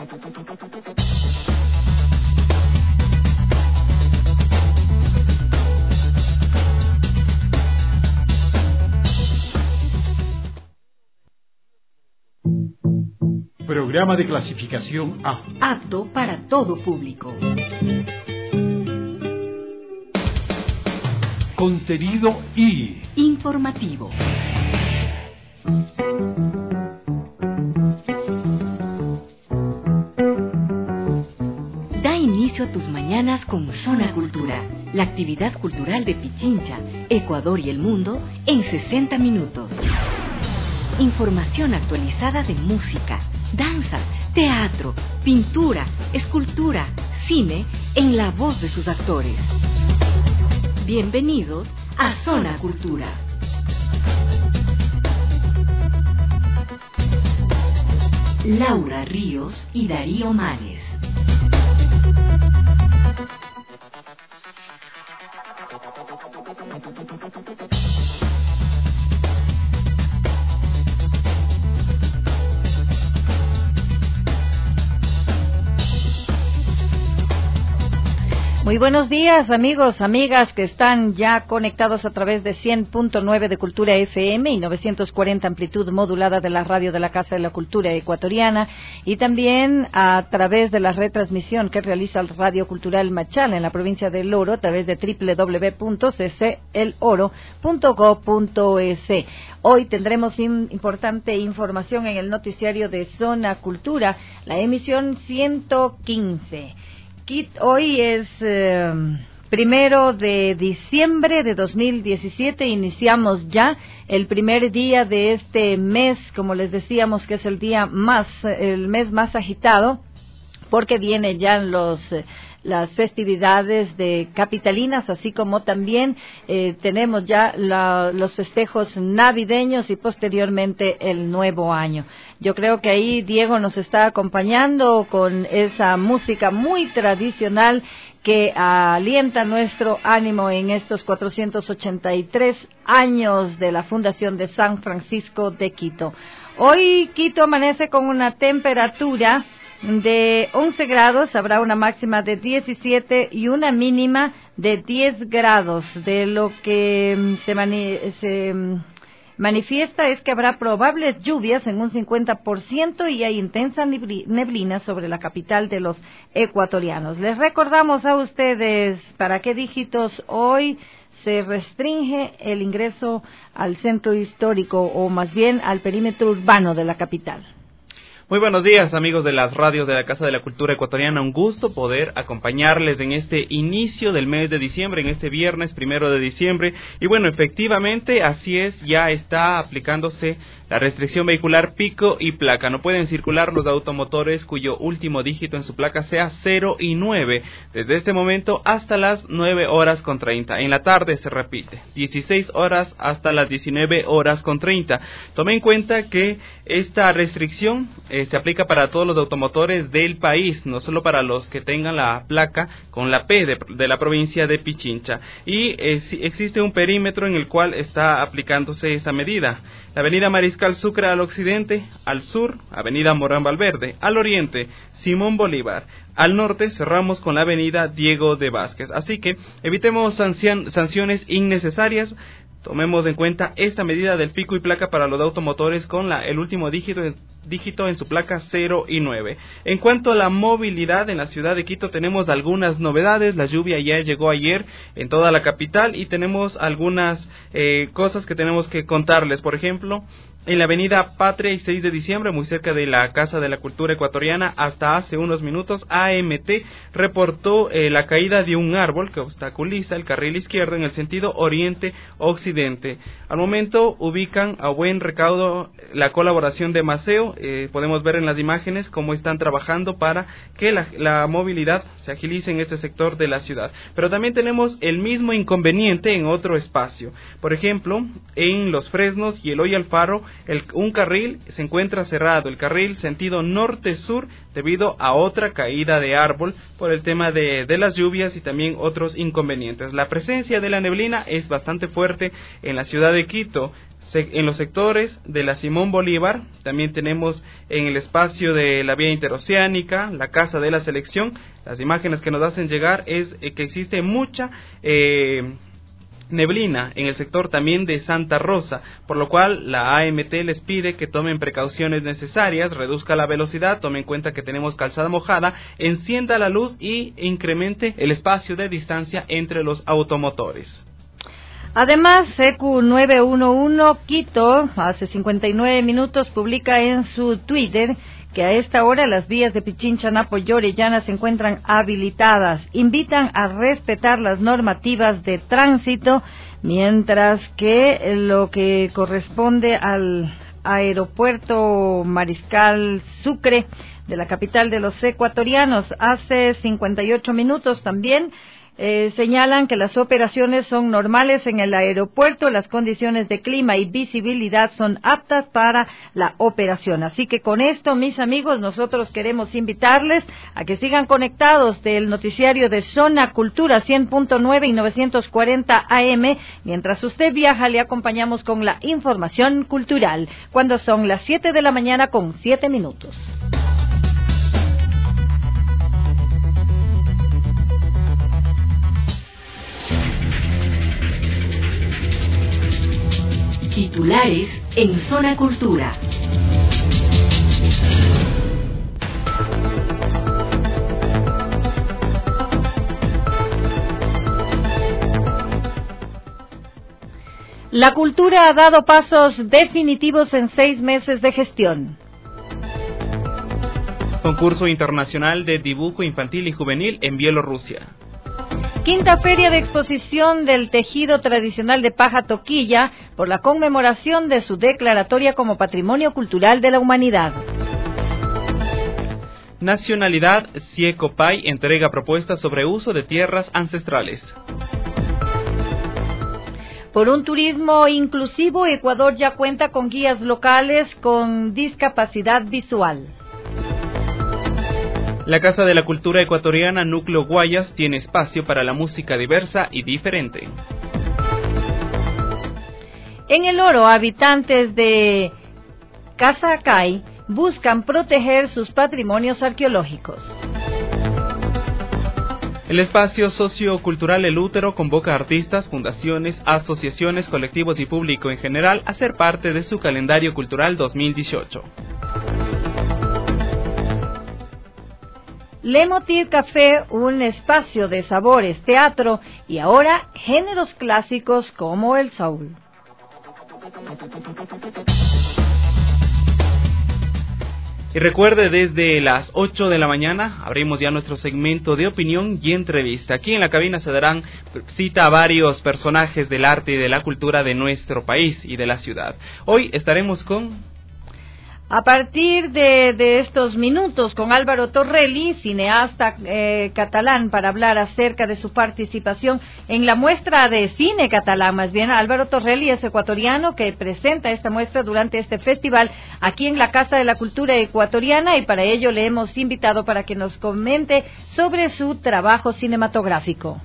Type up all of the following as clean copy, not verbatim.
Programa de clasificación A. Apto para todo público. Contenido I. Informativo. Da inicio a tus mañanas con Zona Cultura, la actividad cultural de Pichincha, Ecuador y el mundo en 60 minutos. Información actualizada de música, danza, teatro, pintura, escultura, cine, en la voz de sus actores. Bienvenidos a Zona Cultura. Laura Ríos y Darío Manes. Muy buenos días, amigos, amigas que están ya conectados a través de 100.9 de Cultura FM y 940 amplitud modulada de la radio de la Casa de la Cultura Ecuatoriana, y también a través de la retransmisión que realiza el Radio Cultural Machala en la provincia del Oro a través de www.cceloro.go.es. Hoy tendremos importante información en el noticiario de Zona Cultura, la emisión 115. Hoy es 1 de diciembre de 2017, iniciamos ya el primer día de este mes, como les decíamos que es el mes más agitado, porque vienen ya las festividades de capitalinas, así como también tenemos ya los festejos navideños y posteriormente el nuevo año. Yo creo que ahí Diego nos está acompañando con esa música muy tradicional que alienta nuestro ánimo en estos 483 años de la fundación de San Francisco de Quito. Hoy Quito amanece con una temperatura de 11 grados, habrá una máxima de 17 y una mínima de 10 grados. De lo que se manifiesta es que habrá probables lluvias en un 50% y hay intensa neblina sobre la capital de los ecuatorianos. Les recordamos a ustedes para qué dígitos hoy se restringe el ingreso al centro histórico, o más bien al perímetro urbano de la capital. Muy buenos días, amigos de las radios de la Casa de la Cultura Ecuatoriana. Un gusto poder acompañarles en este inicio del mes de diciembre, en este viernes 1 de diciembre. Y bueno, efectivamente, así es, ya está aplicándose la restricción vehicular pico y placa. No pueden circular los automotores cuyo último dígito en su placa sea 0 y 9, desde este momento hasta las 9:30. En la tarde se repite, 16 horas hasta las 19:30. Tome en cuenta que esta restricción se aplica para todos los automotores del país, no solo para los que tengan la placa con la P de la provincia de Pichincha. Y existe un perímetro en el cual está aplicándose esa medida. La avenida Mariscal Sucre al occidente, al sur, avenida Morán Valverde, al oriente, Simón Bolívar, al norte cerramos con la avenida Diego de Vázquez. Así que evitemos sanciones innecesarias. Tomemos en cuenta esta medida del pico y placa para los automotores con el último dígito en su placa 0 y 9. En cuanto a la movilidad en la ciudad de Quito, tenemos algunas novedades. La lluvia ya llegó ayer en toda la capital y tenemos algunas cosas que tenemos que contarles. Por ejemplo, en la avenida Patria y 6 de diciembre, muy cerca de la Casa de la Cultura Ecuatoriana, hasta hace unos minutos, AMT reportó la caída de un árbol que obstaculiza el carril izquierdo en el sentido oriente-occidente. Al momento ubican a buen recaudo la colaboración de Maceo. Podemos ver en las imágenes cómo están trabajando para que la movilidad se agilice en este sector de la ciudad. Pero también tenemos el mismo inconveniente en otro espacio. Por ejemplo, en Los Fresnos y Eloy Alfaro, un carril se encuentra cerrado, el carril sentido norte-sur, debido a otra caída de árbol por el tema de las lluvias y también otros inconvenientes. La presencia de la neblina es bastante fuerte en la ciudad de Quito, en los sectores de la Simón Bolívar. También tenemos en el espacio de la vía interoceánica, la Casa de la Selección. Las imágenes que nos hacen llegar es que existe mucha neblina en el sector también de Santa Rosa, por lo cual la AMT les pide que tomen precauciones necesarias, reduzca la velocidad, tome en cuenta que tenemos calzada mojada, encienda la luz y incremente el espacio de distancia entre los automotores. Además, ECU 911 Quito, hace 59 minutos, publica en su Twitter que a esta hora las vías de Pichincha, Napo y Orellana se encuentran habilitadas. Invitan a respetar las normativas de tránsito, mientras que lo que corresponde al aeropuerto Mariscal Sucre de la capital de los ecuatorianos, hace 58 minutos también señalan que las operaciones son normales en el aeropuerto, las condiciones de clima y visibilidad son aptas para la operación. Así que con esto, mis amigos, nosotros queremos invitarles a que sigan conectados del noticiario de Zona Cultura 100.9 y 940 AM. Mientras usted viaja, le acompañamos con la información cultural, cuando son las 7 de la mañana con 7 minutos. Titulares en Zona Cultura. La cultura ha dado pasos definitivos en 6 meses de gestión. Concurso internacional de dibujo infantil y juvenil en Bielorrusia. Quinta Feria de Exposición del Tejido Tradicional de Paja Toquilla por la conmemoración de su declaratoria como Patrimonio Cultural de la Humanidad. Nacionalidad Siecopay entrega propuestas sobre uso de tierras ancestrales. Por un turismo inclusivo, Ecuador ya cuenta con guías locales con discapacidad visual. La Casa de la Cultura Ecuatoriana Núcleo Guayas tiene espacio para la música diversa y diferente. En El Oro, habitantes de Casacay buscan proteger sus patrimonios arqueológicos. El espacio sociocultural El Útero convoca a artistas, fundaciones, asociaciones, colectivos y público en general a ser parte de su calendario cultural 2018. Le Motif Café, un espacio de sabores, teatro y ahora géneros clásicos como el soul. Y recuerde, desde las 8 de la mañana abrimos ya nuestro segmento de opinión y entrevista. Aquí en la cabina se darán cita a varios personajes del arte y de la cultura de nuestro país y de la ciudad. Hoy estaremos a partir de estos minutos con Álvaro Torrelli, cineasta catalán, para hablar acerca de su participación en la muestra de cine catalán. Más bien, Álvaro Torrelli es ecuatoriano que presenta esta muestra durante este festival aquí en la Casa de la Cultura Ecuatoriana, y para ello le hemos invitado para que nos comente sobre su trabajo cinematográfico.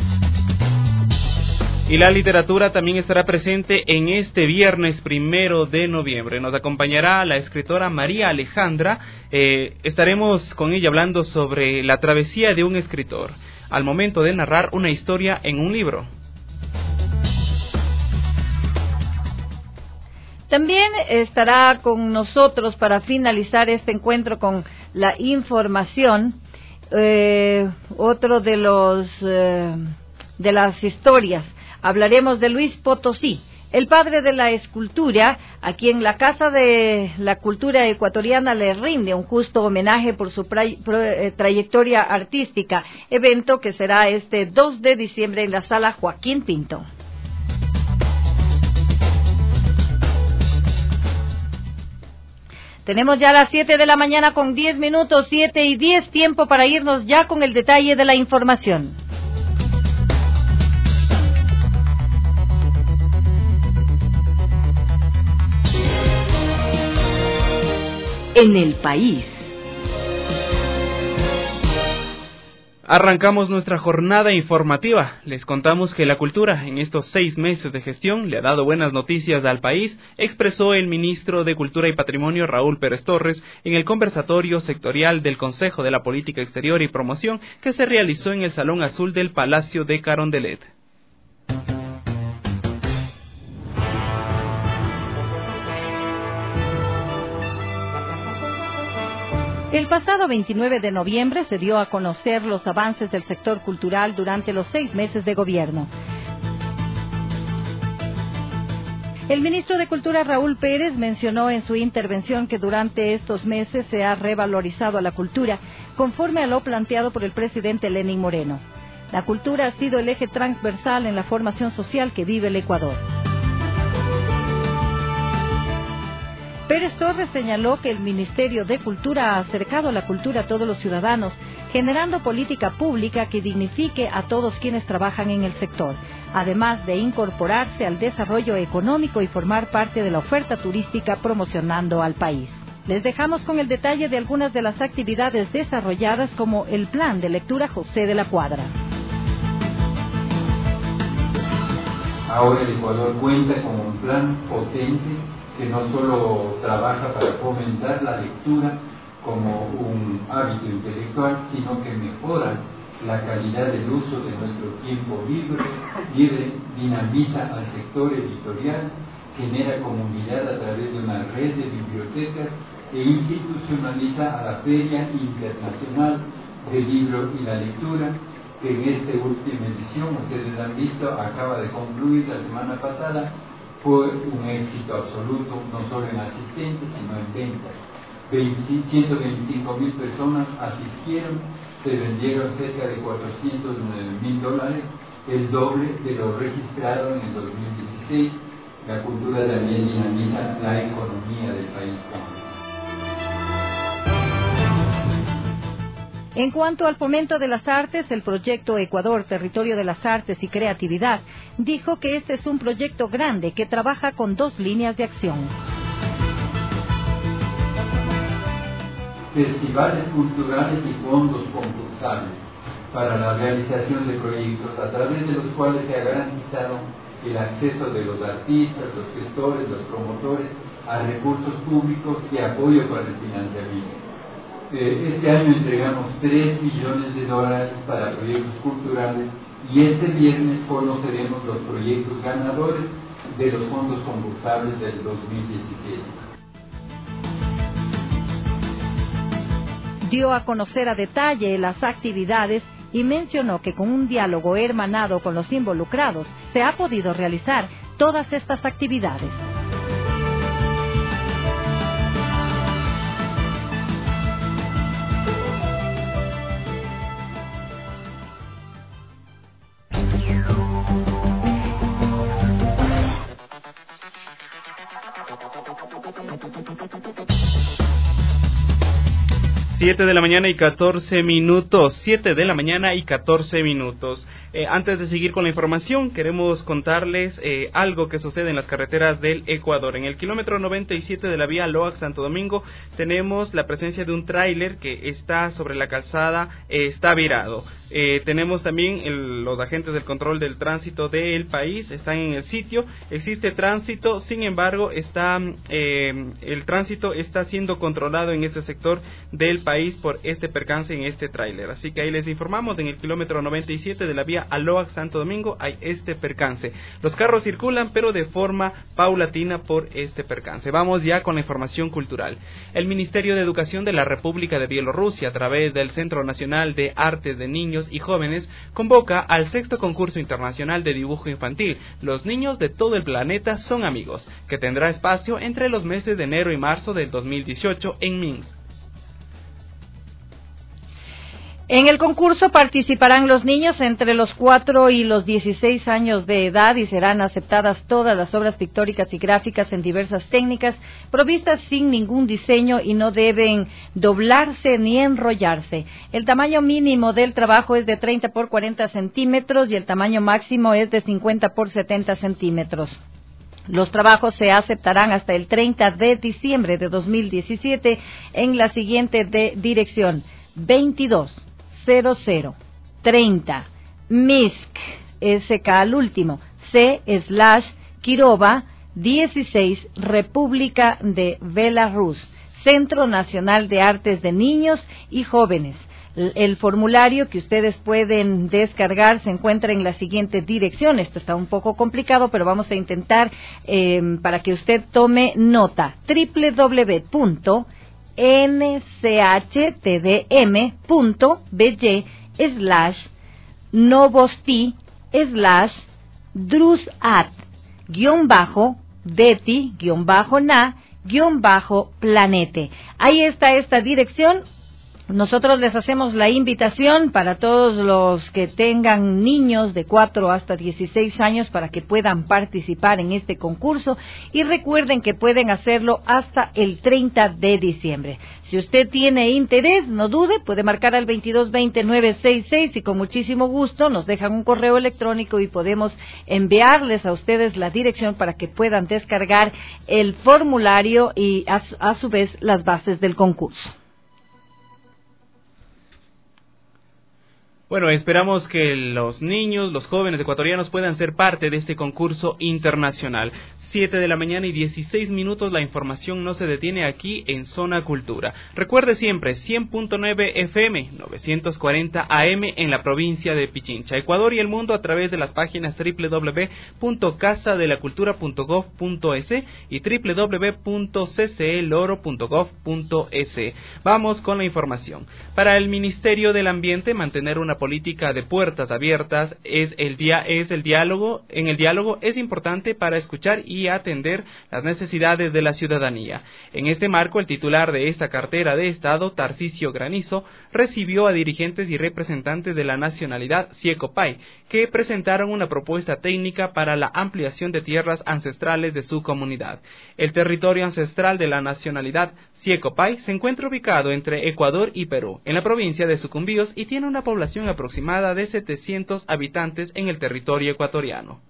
Y la literatura también estará presente en este viernes 1 de noviembre. Nos acompañará la escritora María Alejandra. Estaremos con ella hablando sobre la travesía de un escritor al momento de narrar una historia en un libro. También estará con nosotros para finalizar este encuentro con la información otro de las historias. Hablaremos de Luis Potosí, el padre de la escultura, a quien la Casa de la Cultura Ecuatoriana le rinde un justo homenaje por su trayectoria artística, evento que será este 2 de diciembre en la Sala Joaquín Pinto. Tenemos ya las 7 de la mañana con 10 minutos, 7:10, tiempo para irnos ya con el detalle de la información. en el país. Arrancamos nuestra jornada informativa. Les contamos que la cultura en estos 6 meses de gestión le ha dado buenas noticias al país, expresó el ministro de Cultura y Patrimonio Raúl Pérez Torres en el conversatorio sectorial del Consejo de la Política Exterior y Promoción que se realizó en el Salón Azul del Palacio de Carondelet. El pasado 29 de noviembre se dio a conocer los avances del sector cultural durante los 6 meses de gobierno. El ministro de Cultura Raúl Pérez mencionó en su intervención que durante estos meses se ha revalorizado a la cultura conforme a lo planteado por el presidente Lenín Moreno. La cultura ha sido el eje transversal en la formación social que vive el Ecuador. Pérez Torres señaló que el Ministerio de Cultura ha acercado la cultura a todos los ciudadanos, generando política pública que dignifique a todos quienes trabajan en el sector, además de incorporarse al desarrollo económico y formar parte de la oferta turística promocionando al país. Les dejamos con el detalle de algunas de las actividades desarrolladas como el Plan de Lectura José de la Cuadra. Ahora el Ecuador cuenta con un plan potente que no solo trabaja para fomentar la lectura como un hábito intelectual, sino que mejora la calidad del uso de nuestro tiempo libre, dinamiza al sector editorial, genera comunidad a través de una red de bibliotecas e institucionaliza a la Feria Internacional del Libro y la Lectura, que en esta última edición, ustedes han visto, acaba de concluir la semana pasada. Fue un éxito absoluto, no solo en asistentes, sino en ventas. 125,000 personas asistieron, se vendieron cerca de $409,000, el doble de lo registrado en el 2016. La cultura también dinamiza la economía del país. En cuanto al fomento de las artes, el proyecto Ecuador, Territorio de las Artes y Creatividad, dijo que este es un proyecto grande que trabaja con 2 líneas de acción. Festivales culturales y fondos concursables para la realización de proyectos a través de los cuales se ha garantizado el acceso de los artistas, los gestores, los promotores a recursos públicos y apoyo para el financiamiento. Este año entregamos $3 millones para proyectos culturales y este viernes conoceremos los proyectos ganadores de los fondos concursables del 2017. Dio a conocer a detalle las actividades y mencionó que con un diálogo hermanado con los involucrados se ha podido realizar todas estas actividades. Siete de la mañana y 14 minutos. Antes de seguir con la información, queremos contarles algo que sucede en las carreteras del Ecuador. En el kilómetro 97 de la vía Loac-Santo Domingo tenemos la presencia de un tráiler que está sobre la calzada, está virado. Tenemos también los agentes del control del tránsito del país, están en el sitio, existe tránsito, sin embargo el tránsito está siendo controlado en este sector del país por este percance en este tráiler. Así que ahí les informamos, en el kilómetro 97 de la vía Aloac Santo Domingo hay este percance. Los carros circulan pero de forma paulatina por este percance. Vamos ya con la información cultural. El Ministerio de Educación de la República de Bielorrusia, a través del Centro Nacional de Artes de Niños y Jóvenes, convoca al 6º concurso internacional de dibujo infantil Los niños de todo el planeta son amigos, que tendrá espacio entre los meses de enero y marzo del 2018 en Minsk. En el concurso participarán los niños entre los 4 y los 16 años de edad y serán aceptadas todas las obras pictóricas y gráficas en diversas técnicas, provistas sin ningún diseño y no deben doblarse ni enrollarse. El tamaño mínimo del trabajo es de 30 por 40 centímetros y el tamaño máximo es de 50 por 70 centímetros. Los trabajos se aceptarán hasta el 30 de diciembre de 2017 en la siguiente dirección: 220030 Minsk, SK al último, C/Kirova 16, República de Belarus, Centro Nacional de Artes de Niños y Jóvenes. El formulario que ustedes pueden descargar se encuentra en la siguiente dirección. Esto está un poco complicado, pero vamos a intentar para que usted tome nota: www.nsht.bj/novosti/drusat-beti-na-planete. Ahí está esta dirección. Nosotros les hacemos la invitación para todos los que tengan niños de 4 hasta 16 años para que puedan participar en este concurso, y recuerden que pueden hacerlo hasta el 30 de diciembre. Si usted tiene interés, no dude, puede marcar al 2220-966 y con muchísimo gusto nos dejan un correo electrónico y podemos enviarles a ustedes la dirección para que puedan descargar el formulario y a su vez las bases del concurso. Bueno, esperamos que los niños, los jóvenes ecuatorianos puedan ser parte de este concurso internacional. 7 de la mañana y 16 minutos, la información no se detiene aquí en Zona Cultura. Recuerde siempre, 100.9 FM, 940 AM en la provincia de Pichincha, Ecuador y el mundo a través de las páginas www.casadelacultura.gov.es y www.ccloro.gov.es. Vamos con la información. Para el Ministerio del Ambiente, mantener una política de puertas abiertas en el diálogo es importante para escuchar y atender las necesidades de la ciudadanía. En este marco, el titular de esta cartera de Estado, Tarcisio Granizo, recibió a dirigentes y representantes de la nacionalidad Siecopay, que presentaron una propuesta técnica para la ampliación de tierras ancestrales de su comunidad. El territorio ancestral de la nacionalidad Siecopay se encuentra ubicado entre Ecuador y Perú, en la provincia de Sucumbíos, y tiene una población aproximada de 700 habitantes en el territorio ecuatoriano.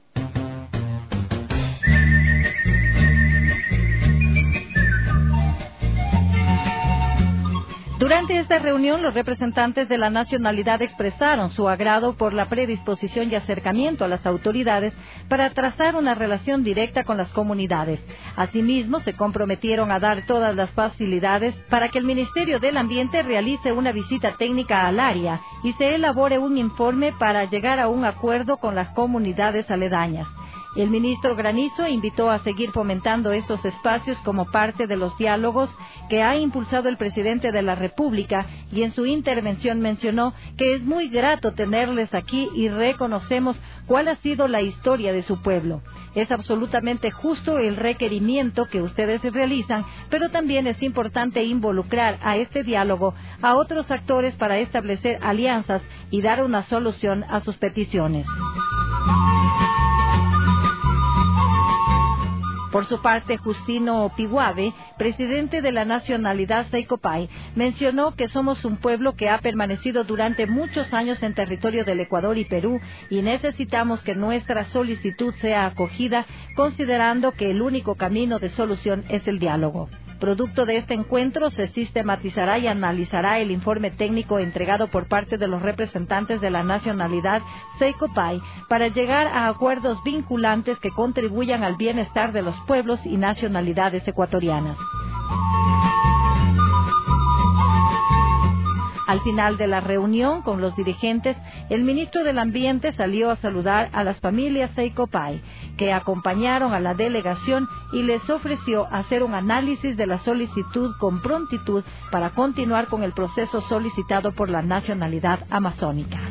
Durante esta reunión, los representantes de la nacionalidad expresaron su agrado por la predisposición y acercamiento a las autoridades para trazar una relación directa con las comunidades. Asimismo, se comprometieron a dar todas las facilidades para que el Ministerio del Ambiente realice una visita técnica al área y se elabore un informe para llegar a un acuerdo con las comunidades aledañas. El ministro Granizo invitó a seguir fomentando estos espacios como parte de los diálogos que ha impulsado el presidente de la República, y en su intervención mencionó que es muy grato tenerles aquí y reconocemos cuál ha sido la historia de su pueblo. Es absolutamente justo el requerimiento que ustedes realizan, pero también es importante involucrar a este diálogo a otros actores para establecer alianzas y dar una solución a sus peticiones. Por su parte, Justino Piguave, presidente de la nacionalidad Siecopay, mencionó que somos un pueblo que ha permanecido durante muchos años en territorio del Ecuador y Perú y necesitamos que nuestra solicitud sea acogida, considerando que el único camino de solución es el diálogo. Producto de este encuentro, se sistematizará y analizará el informe técnico entregado por parte de los representantes de la nacionalidad Siecopay para llegar a acuerdos vinculantes que contribuyan al bienestar de los pueblos y nacionalidades ecuatorianas. Al final de la reunión con los dirigentes, el ministro del Ambiente salió a saludar a las familias Siecopay, que acompañaron a la delegación, y les ofreció hacer un análisis de la solicitud con prontitud para continuar con el proceso solicitado por la nacionalidad amazónica.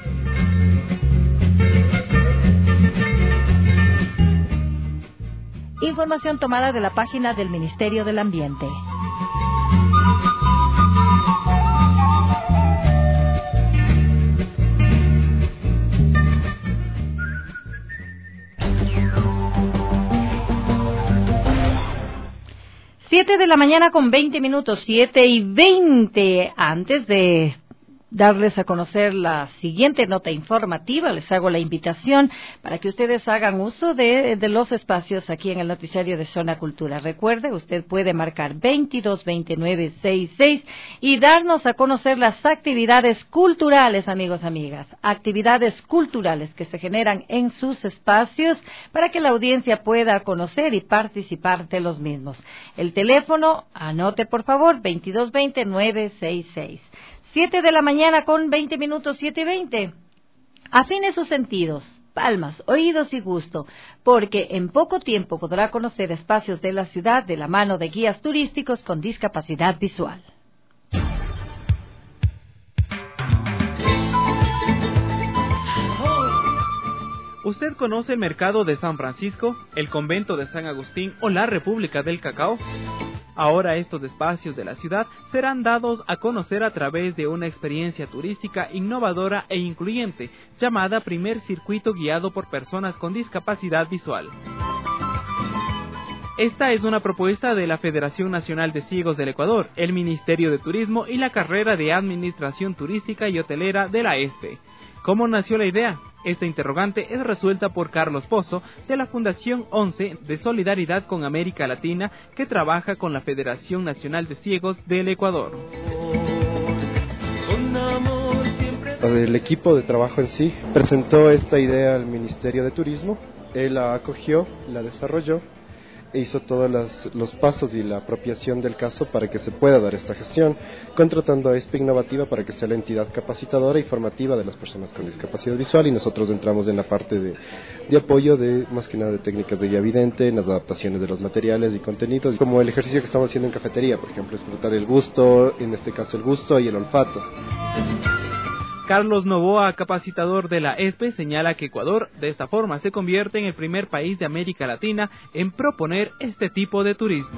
Información tomada de la página del Ministerio del Ambiente. Siete de la mañana con 20 minutos, 7:20. Antes de darles a conocer la siguiente nota informativa. Les hago la invitación para que ustedes hagan uso de los espacios aquí en el noticiario de Zona Cultura. Recuerde, usted puede marcar 222966 y darnos a conocer las actividades culturales, amigos, amigas. Actividades culturales que se generan en sus espacios para que la audiencia pueda conocer y participar de los mismos. El teléfono, anote por favor, 222966. 7 de la mañana con 20 minutos, 7:20. Afine sus sentidos, palmas, oídos y gusto, porque en poco tiempo podrá conocer espacios de la ciudad de la mano de guías turísticos con discapacidad visual. ¿Usted conoce el Mercado de San Francisco, el Convento de San Agustín o la República del Cacao? Ahora estos espacios de la ciudad serán dados a conocer a través de una experiencia turística innovadora e incluyente, llamada Primer Circuito Guiado por Personas con Discapacidad Visual. Esta es una propuesta de la Federación Nacional de Ciegos del Ecuador, el Ministerio de Turismo y la carrera de Administración Turística y Hotelera de la ESPE. ¿Cómo nació la idea? Esta interrogante es resuelta por Carlos Pozo, de la Fundación 11 de Solidaridad con América Latina, que trabaja con la Federación Nacional de Ciegos del Ecuador. El equipo de trabajo en sí presentó esta idea al Ministerio de Turismo, él la acogió, la desarrolló, e hizo todos los pasos y la apropiación del caso para que se pueda dar esta gestión, contratando a ESPE Innovativa para que sea la entidad capacitadora y formativa de las personas con discapacidad visual, y nosotros entramos en la parte de apoyo de, más que nada, de técnicas de guía vidente, en las adaptaciones de los materiales y contenidos, como el ejercicio que estamos haciendo en cafetería, por ejemplo, explotar el gusto, en este caso el gusto y el olfato. Carlos Novoa, capacitador de la ESPE, señala que Ecuador de esta forma se convierte en el primer país de América Latina en proponer este tipo de turismo.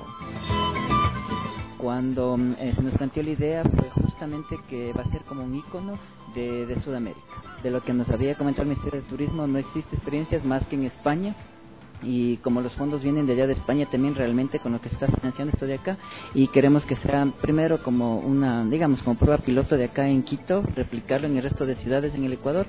Cuando se nos planteó la idea fue justamente que va a ser como un ícono de Sudamérica. De lo que nos había comentado el Ministerio de Turismo, no existe experiencias más que en España. Y como los fondos vienen de allá de España, también realmente con lo que se está financiando esto de acá, y queremos que sea primero como una, digamos, como prueba piloto de acá en Quito, replicarlo en el resto de ciudades en el Ecuador.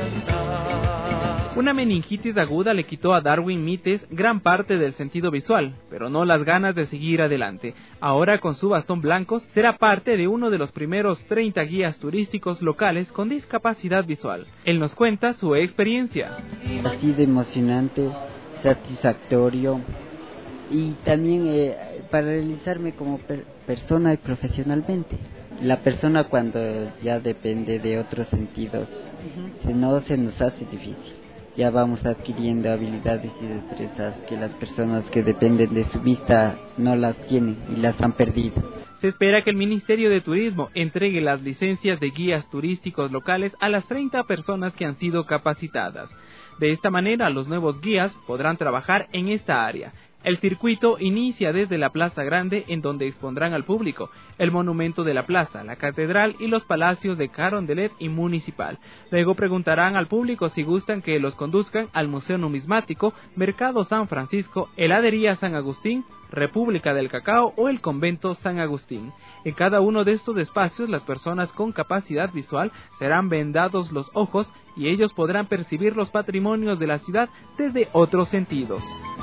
Una meningitis aguda le quitó a Darwin Mites gran parte del sentido visual, pero no las ganas de seguir adelante. Ahora, con su bastón blanco, será parte de uno de los primeros 30 guías turísticos locales con discapacidad visual. Él nos cuenta su experiencia. Así de emocionante, satisfactorio, y también para realizarme como persona y profesionalmente. La persona, cuando ya depende de otros sentidos, no se nos hace difícil. Ya vamos adquiriendo habilidades y destrezas que las personas que dependen de su vista no las tienen y las han perdido. Se espera que el Ministerio de Turismo entregue las licencias de guías turísticos locales a las 30 personas que han sido capacitadas. De esta manera, los nuevos guías podrán trabajar en esta área. El circuito inicia desde la Plaza Grande, en donde expondrán al público el monumento de la plaza, la catedral y los palacios de Carondelet y Municipal. Luego preguntarán al público si gustan que los conduzcan al Museo Numismático, Mercado San Francisco, Heladería San Agustín, República del Cacao o el Convento San Agustín. En cada uno de estos espacios, las personas con capacidad visual serán vendados los ojos y ellos podrán percibir los patrimonios de la ciudad desde otros sentidos.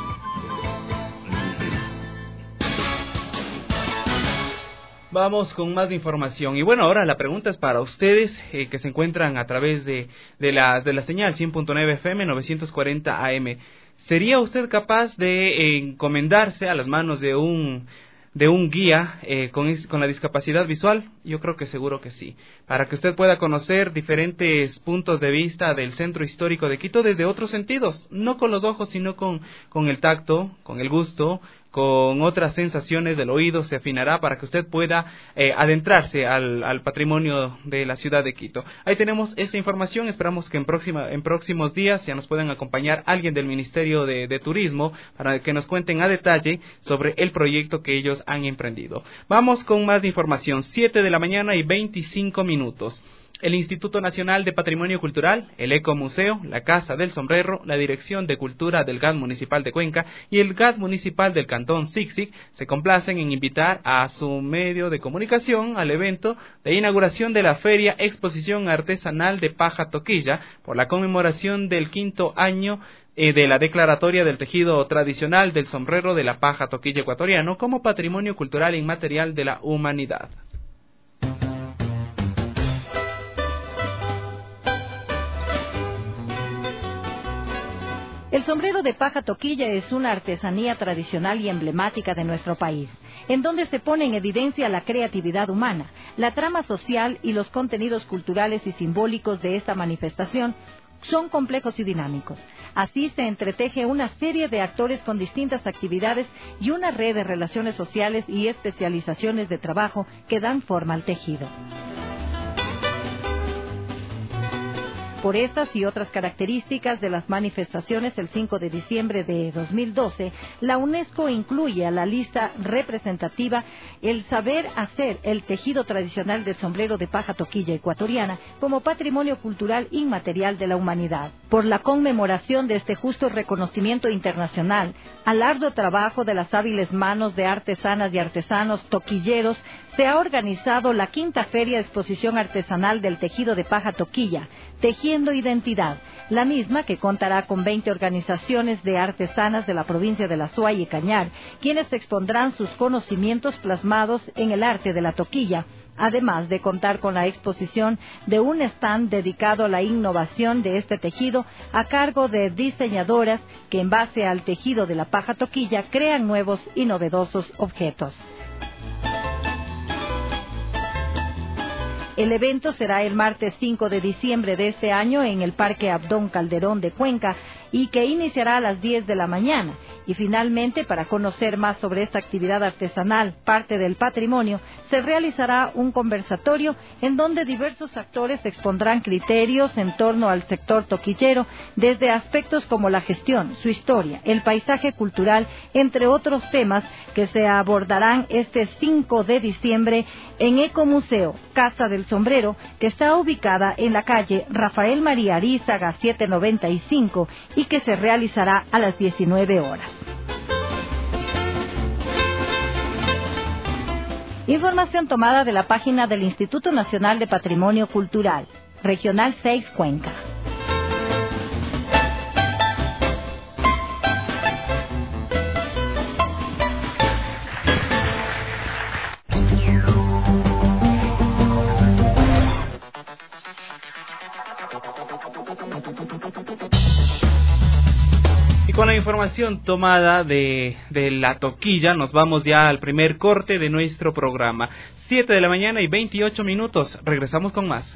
Vamos con más información. Y bueno, ahora la pregunta es para ustedes que se encuentran a través de la señal 100.9 FM 940 AM. ¿Sería usted capaz de encomendarse a las manos de un guía con la discapacidad visual? Yo creo que seguro que sí. Para que usted pueda conocer diferentes puntos de vista del centro histórico de Quito desde otros sentidos, no con los ojos, sino con el tacto, con el gusto, con otras sensaciones del oído, se afinará para que usted pueda adentrarse al patrimonio de la ciudad de Quito. Ahí tenemos esa información. Esperamos que en próximos días ya nos puedan acompañar alguien del Ministerio de Turismo para que nos cuenten a detalle sobre el proyecto que ellos han emprendido. Vamos con más información. 7 de la mañana y 25 minutos. el Instituto Nacional de Patrimonio Cultural, el Ecomuseo, la Casa del Sombrero, la Dirección de Cultura del GAD Municipal de Cuenca y el GAD Municipal del Cantón Sixic se complacen en invitar a su medio de comunicación al evento de inauguración de la Feria Exposición Artesanal de Paja Toquilla por la conmemoración del 5º año de la declaratoria del tejido tradicional del sombrero de la paja toquilla ecuatoriano como Patrimonio Cultural Inmaterial de la Humanidad. El sombrero de paja toquilla es una artesanía tradicional y emblemática de nuestro país, en donde se pone en evidencia la creatividad humana, la trama social y los contenidos culturales y simbólicos de esta manifestación son complejos y dinámicos. Así se entreteje una serie de actores con distintas actividades y una red de relaciones sociales y especializaciones de trabajo que dan forma al tejido. Por estas y otras características de las manifestaciones, el 5 de diciembre de 2012, la UNESCO incluye a la lista representativa el saber hacer el tejido tradicional del sombrero de paja toquilla ecuatoriana como patrimonio cultural inmaterial de la humanidad. Por la conmemoración de este justo reconocimiento internacional al arduo trabajo de las hábiles manos de artesanas y artesanos toquilleros, se ha organizado la 5ª Feria de Exposición Artesanal del Tejido de Paja Toquilla, Tejiendo Identidad, la misma que contará con 20 organizaciones de artesanas de la provincia de La Suay y Cañar, quienes expondrán sus conocimientos plasmados en el arte de la toquilla, además de contar con la exposición de un stand dedicado a la innovación de este tejido a cargo de diseñadoras que en base al tejido de la paja toquilla crean nuevos y novedosos objetos. El evento será el martes 5 de diciembre de este año en el Parque Abdón Calderón de Cuenca y que iniciará a las 10 de la mañana. Y finalmente, para conocer más sobre esta actividad artesanal, parte del patrimonio, se realizará un conversatorio en donde diversos actores expondrán criterios en torno al sector toquillero, desde aspectos como la gestión, su historia, el paisaje cultural, entre otros temas que se abordarán este 5 de diciembre en Ecomuseo, Casa del Sombrero, que está ubicada en la calle Rafael María Arízaga 795 y que se realizará a las 19 horas. Información tomada de la página del Instituto Nacional de Patrimonio Cultural, Regional 6 Cuenca. Y con la información tomada de la toquilla, nos vamos ya al primer corte de nuestro programa. 7 de la mañana y 28 minutos. Regresamos con más.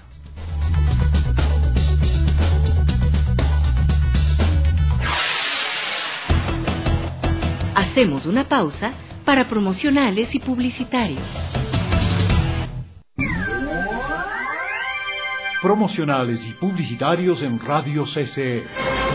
Hacemos una pausa para promocionales y publicitarios. Promocionales y publicitarios en Radio CCE.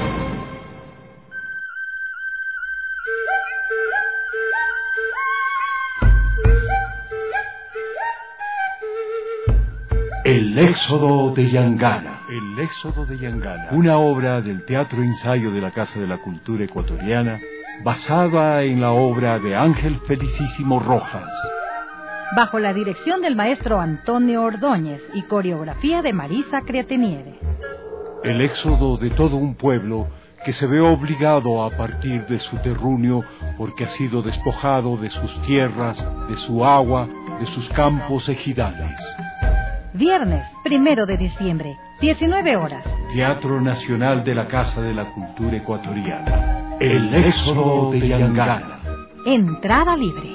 El Éxodo de Yangana. El Éxodo de Yangana. Una obra del Teatro Ensayo de la Casa de la Cultura Ecuatoriana, basada en la obra de Ángel Felicísimo Rojas. Bajo la dirección del maestro Antonio Ordóñez y coreografía de Marisa Criateniere. El éxodo de todo un pueblo que se ve obligado a partir de su terruño porque ha sido despojado de sus tierras, de su agua, de sus campos ejidales. Viernes 1 de diciembre, 19 horas. Teatro Nacional de la Casa de la Cultura Ecuatoriana. El Éxodo de Yangana. Entrada libre.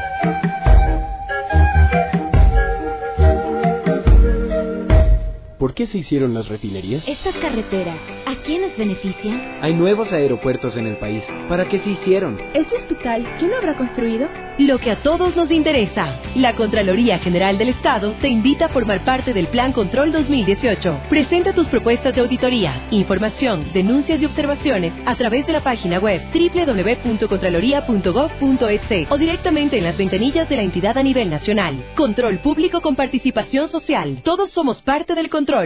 Por ¿por qué se hicieron las refinerías? Estas carreteras, ¿a quiénes benefician? Hay nuevos aeropuertos en el país. ¿Para qué se hicieron? ¿Este hospital quién lo habrá construido? Lo que a todos nos interesa. La Contraloría General del Estado te invita a formar parte del Plan Control 2018. Presenta tus propuestas de auditoría, información, denuncias y observaciones a través de la página web www.contraloría.gov.es o directamente en las ventanillas de la entidad a nivel nacional. Control público con participación social. Todos somos parte del control.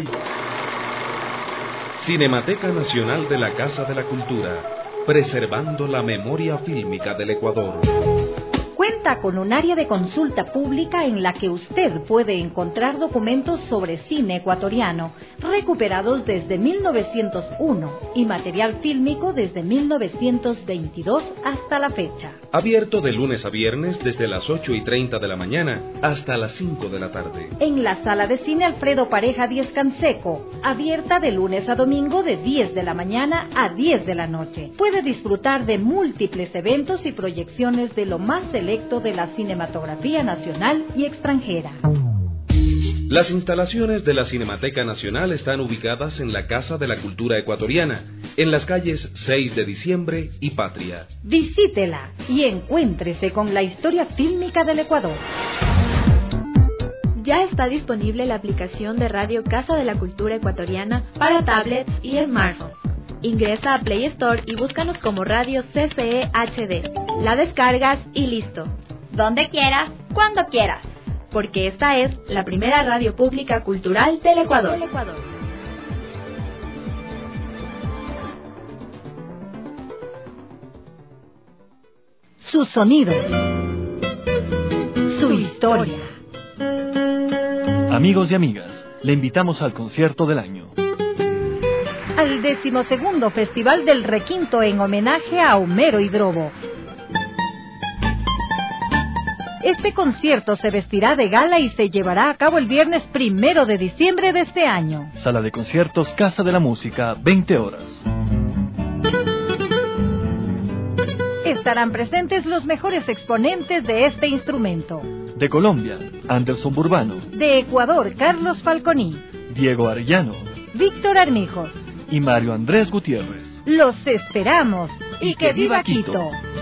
Cinemateca Nacional de la Casa de la Cultura, preservando la memoria fílmica del Ecuador. Cuenta con un área de consulta pública en la que usted puede encontrar documentos sobre cine ecuatoriano, recuperados desde 1901 y material fílmico desde 1922 hasta la fecha. Abierto de lunes a viernes desde las 8:30 de la mañana hasta las 5 de la tarde. En la sala de cine Alfredo Pareja 10 Canseco, abierta de lunes a domingo de 10 de la mañana a 10 de la noche. Puede disfrutar de múltiples eventos y proyecciones de lo más selecto de la cinematografía nacional y extranjera. Las instalaciones de la Cinemateca Nacional están ubicadas en la Casa de la Cultura Ecuatoriana, en las calles 6 de Diciembre y Patria. Visítela y encuéntrese con la historia fílmica del Ecuador. Ya está disponible la aplicación de Radio Casa de la Cultura Ecuatoriana para tablets y smartphones. Ingresa a Play Store y búscanos como Radio CCE HD. La descargas y listo. Donde quieras, cuando quieras. Porque esta es la primera radio pública cultural del Ecuador. Su sonido. Su historia. Amigos y amigas, le invitamos al concierto del año. Al 12º Festival del Requinto en homenaje a Homero Hidrobo. Este concierto se vestirá de gala y se llevará a cabo el viernes 1 de diciembre de este año. Sala de conciertos Casa de la Música, 20 horas. Estarán presentes los mejores exponentes de este instrumento. De Colombia, Anderson Burbano. De Ecuador, Carlos Falconi. Diego Arellano. Víctor Armijos. Y Mario Andrés Gutiérrez. Los esperamos. Y que viva Quito.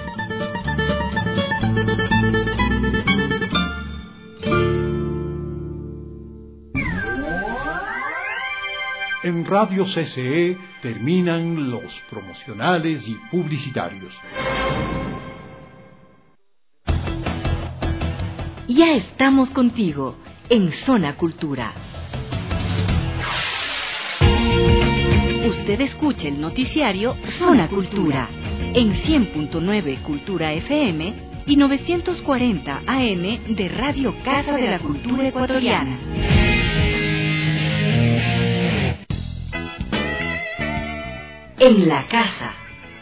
En Radio CCE terminan los promocionales y publicitarios. Ya estamos contigo en Zona Cultura. Usted escucha el noticiario Zona Cultura en 100.9 Cultura FM y 940 AM de Radio Casa de la Cultura Ecuatoriana. En la casa.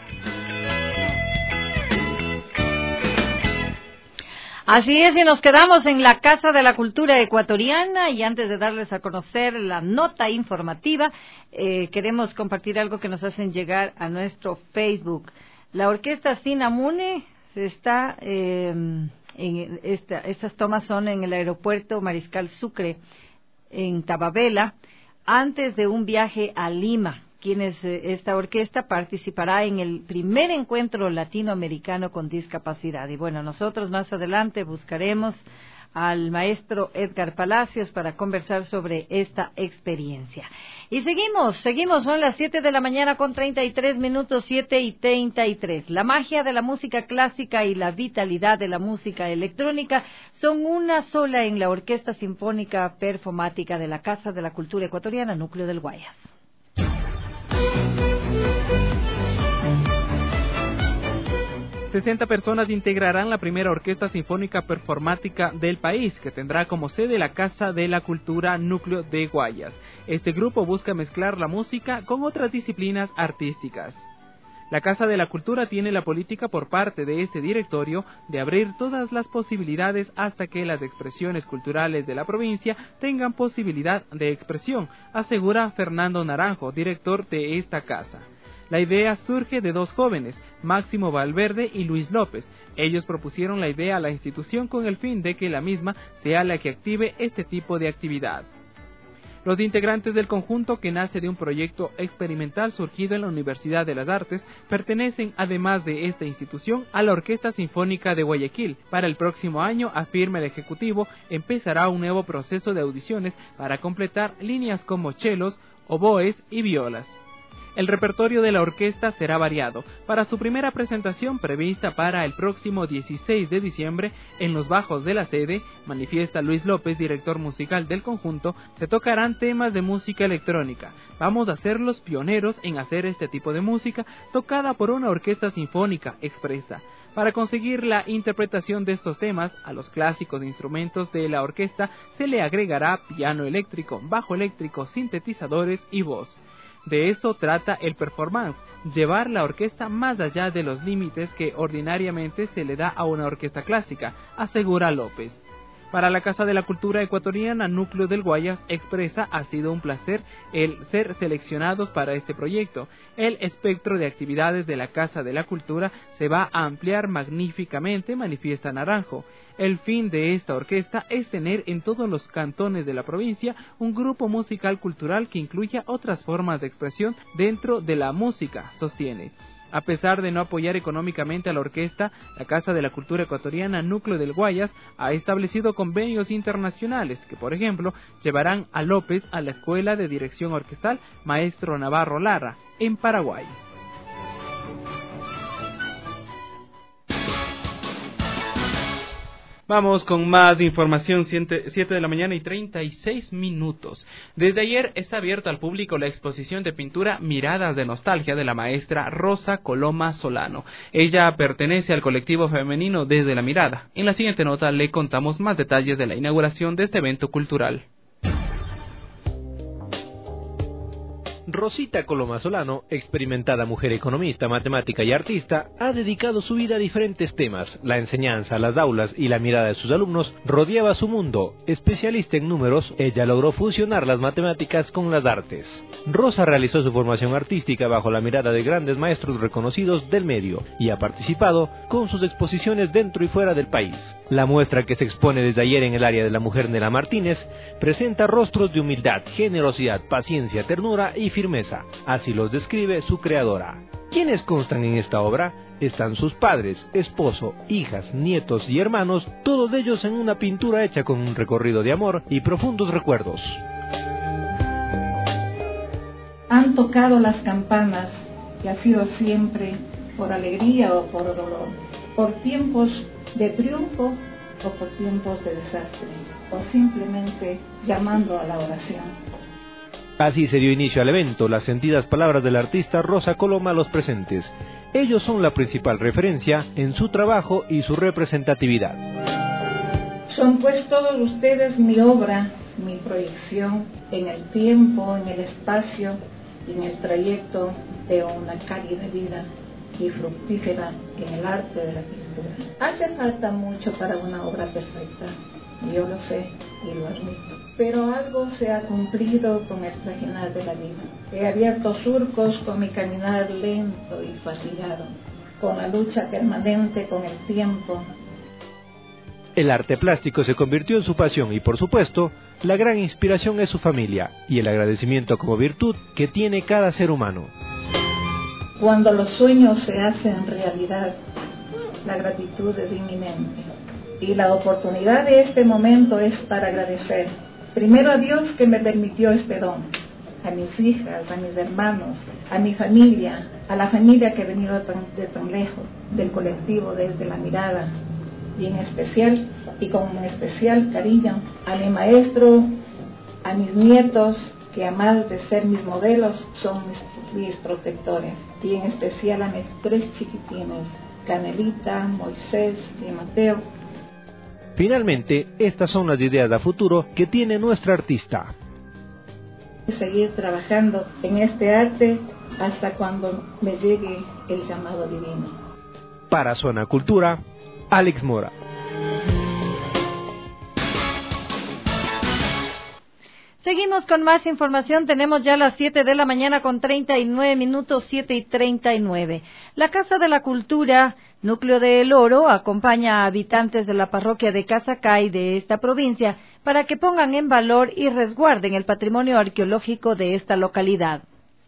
Así es, y nos quedamos en la Casa de la Cultura Ecuatoriana, y antes de darles a conocer la nota informativa, queremos compartir algo que nos hacen llegar a nuestro Facebook. La orquesta Sinamune está, estas tomas son en el aeropuerto Mariscal Sucre, en Tababela, antes de un viaje a Lima. Esta orquesta participará en el primer encuentro latinoamericano con discapacidad. Y bueno, nosotros más adelante buscaremos al maestro Edgar Palacios para conversar sobre esta experiencia. Y seguimos, son las 7 de la mañana con 33 minutos, 7:33. La magia de la música clásica y la vitalidad de la música electrónica son una sola en la Orquesta Sinfónica Performática de la Casa de la Cultura Ecuatoriana, Núcleo del Guayas. 60 personas integrarán la primera orquesta sinfónica performática del país, que tendrá como sede la Casa de la Cultura Núcleo de Guayas. Este grupo busca mezclar la música con otras disciplinas artísticas. La Casa de la Cultura tiene la política por parte de este directorio de abrir todas las posibilidades hasta que las expresiones culturales de la provincia tengan posibilidad de expresión, asegura Fernando Naranjo, director de esta casa. La idea surge de dos jóvenes, Máximo Valverde y Luis López. Ellos propusieron la idea a la institución con el fin de que la misma sea la que active este tipo de actividad. Los integrantes del conjunto, que nace de un proyecto experimental surgido en la Universidad de las Artes, pertenecen, además de esta institución, a la Orquesta Sinfónica de Guayaquil. Para el próximo año, afirma el Ejecutivo, empezará un nuevo proceso de audiciones para completar líneas como chelos, oboes y violas. El repertorio de la orquesta será variado. Para su primera presentación, prevista para el próximo 16 de diciembre en los bajos de la sede, manifiesta Luis López, director musical del conjunto, se tocarán temas de música electrónica. Vamos a ser los pioneros en hacer este tipo de música tocada por una orquesta sinfónica, expresa. Para conseguir la interpretación de estos temas, a los clásicos instrumentos de la orquesta se le agregará piano eléctrico, bajo eléctrico, sintetizadores y voz. De eso trata el performance, llevar la orquesta más allá de los límites que ordinariamente se le da a una orquesta clásica, asegura López. Para la Casa de la Cultura Ecuatoriana Núcleo del Guayas, expresa, ha sido un placer el ser seleccionados para este proyecto. El espectro de actividades de la Casa de la Cultura se va a ampliar magníficamente, manifiesta Naranjo. El fin de esta orquesta es tener en todos los cantones de la provincia un grupo musical cultural que incluya otras formas de expresión dentro de la música, sostiene. A pesar de no apoyar económicamente a la orquesta, la Casa de la Cultura Ecuatoriana Núcleo del Guayas ha establecido convenios internacionales que, por ejemplo, llevarán a López a la Escuela de Dirección Orquestal Maestro Navarro Lara, en Paraguay. Vamos con más información, 7 de la mañana y 36 minutos. Desde ayer está abierta al público la exposición de pintura Miradas de Nostalgia de la maestra Rosa Coloma Solano. Ella pertenece al colectivo femenino Desde la Mirada. En la siguiente nota le contamos más detalles de la inauguración de este evento cultural. Rosita Coloma Solano, experimentada mujer economista, matemática y artista, ha dedicado su vida a diferentes temas. La enseñanza, las aulas y la mirada de sus alumnos rodeaba su mundo. Especialista en números, ella logró fusionar las matemáticas con las artes. Rosa realizó su formación artística bajo la mirada de grandes maestros reconocidos del medio y ha participado con sus exposiciones dentro y fuera del país. La muestra, que se expone desde ayer en el área de la mujer Nela Martínez, presenta rostros de humildad, generosidad, paciencia, ternura y firmeza. Así los describe su creadora. ¿Quiénes constan en esta obra? Están sus padres, esposo, hijas, nietos y hermanos, todos ellos en una pintura hecha con un recorrido de amor y profundos recuerdos. Han tocado las campanas, que ha sido siempre por alegría o por dolor, por tiempos de triunfo o por tiempos de desastre, o simplemente llamando a la oración. Así se dio inicio al evento, las sentidas palabras del artista Rosa Coloma a los presentes. Ellos son la principal referencia en su trabajo y su representatividad. Son pues todos ustedes mi obra, mi proyección en el tiempo, en el espacio y en el trayecto de una cálida vida y fructífera en el arte de la pintura. Hace falta mucho para una obra perfecta, yo lo sé y lo admito, pero algo se ha cumplido con el trajinar de la vida. He abierto surcos con mi caminar lento y fatigado, con la lucha permanente con el tiempo. El arte plástico se convirtió en su pasión y, por supuesto, la gran inspiración es su familia y el agradecimiento como virtud que tiene cada ser humano. Cuando los sueños se hacen realidad, la gratitud es inminente. Y la oportunidad de este momento es para agradecer, primero a Dios que me permitió este don, a mis hijas, a mis hermanos, a mi familia, a la familia que ha venido de tan lejos, del colectivo Desde la Mirada, y en especial, y con un especial cariño, a mi maestro, a mis nietos, que además de ser mis modelos, son mis protectores, y en especial a mis 3 chiquitines, Canelita, Moisés y Mateo. Finalmente, estas son las ideas a futuro que tiene nuestra artista. Seguir trabajando en este arte hasta cuando me llegue el llamado divino. Para Zona Cultura, Alex Mora. Seguimos con más información. Tenemos ya las 7 de la mañana con 39 minutos, 7:39. La Casa de la Cultura, núcleo de El Oro, acompaña a habitantes de la parroquia de Casacay de esta provincia para que pongan en valor y resguarden el patrimonio arqueológico de esta localidad.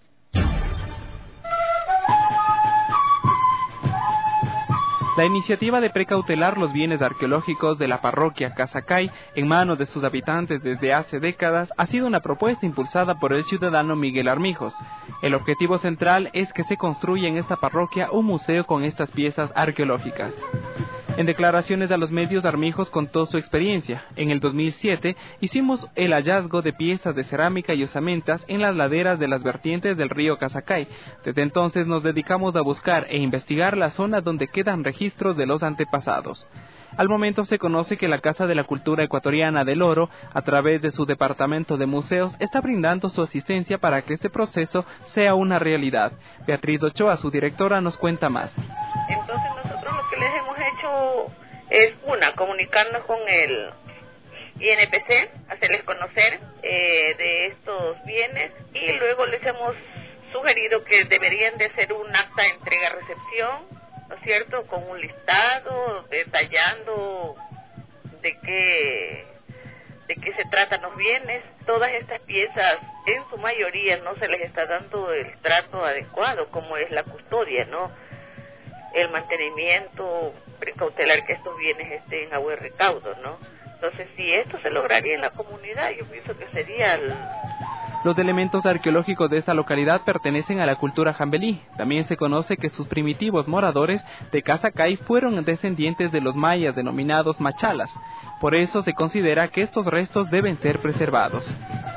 La iniciativa de precautelar los bienes arqueológicos de la parroquia Casacay en manos de sus habitantes desde hace décadas ha sido una propuesta impulsada por el ciudadano Miguel Armijos. El objetivo central es que se construya en esta parroquia un museo con estas piezas arqueológicas. En declaraciones a los medios, Armijos contó su experiencia. En el 2007 hicimos el hallazgo de piezas de cerámica y osamentas en las laderas de las vertientes del río Casacay. Desde entonces nos dedicamos a buscar e investigar la zona donde quedan registros de los antepasados. Al momento se conoce que la Casa de la Cultura Ecuatoriana del Oro, a través de su departamento de museos, está brindando su asistencia para que este proceso sea una realidad. Beatriz Ochoa, su directora, nos cuenta más. Entonces nosotros lo que les hemos hecho es, comunicarnos con el INPC, hacerles conocer de estos bienes, y luego les hemos sugerido que deberían de hacer un acta de entrega-recepción, ¿no es cierto?, con un listado detallando de qué se tratan los bienes. Todas estas piezas, en su mayoría, no se les está dando el trato adecuado, como es la custodia, ¿no?, el mantenimiento, precautelar que estos bienes estén a buen recaudo, ¿no? Entonces, si esto se lograría en la comunidad, yo pienso que sería Los elementos arqueológicos de esta localidad pertenecen a la cultura jambelí. También se conoce que sus primitivos moradores de Casacay fueron descendientes de los mayas denominados machalas. Por eso se considera que estos restos deben ser preservados.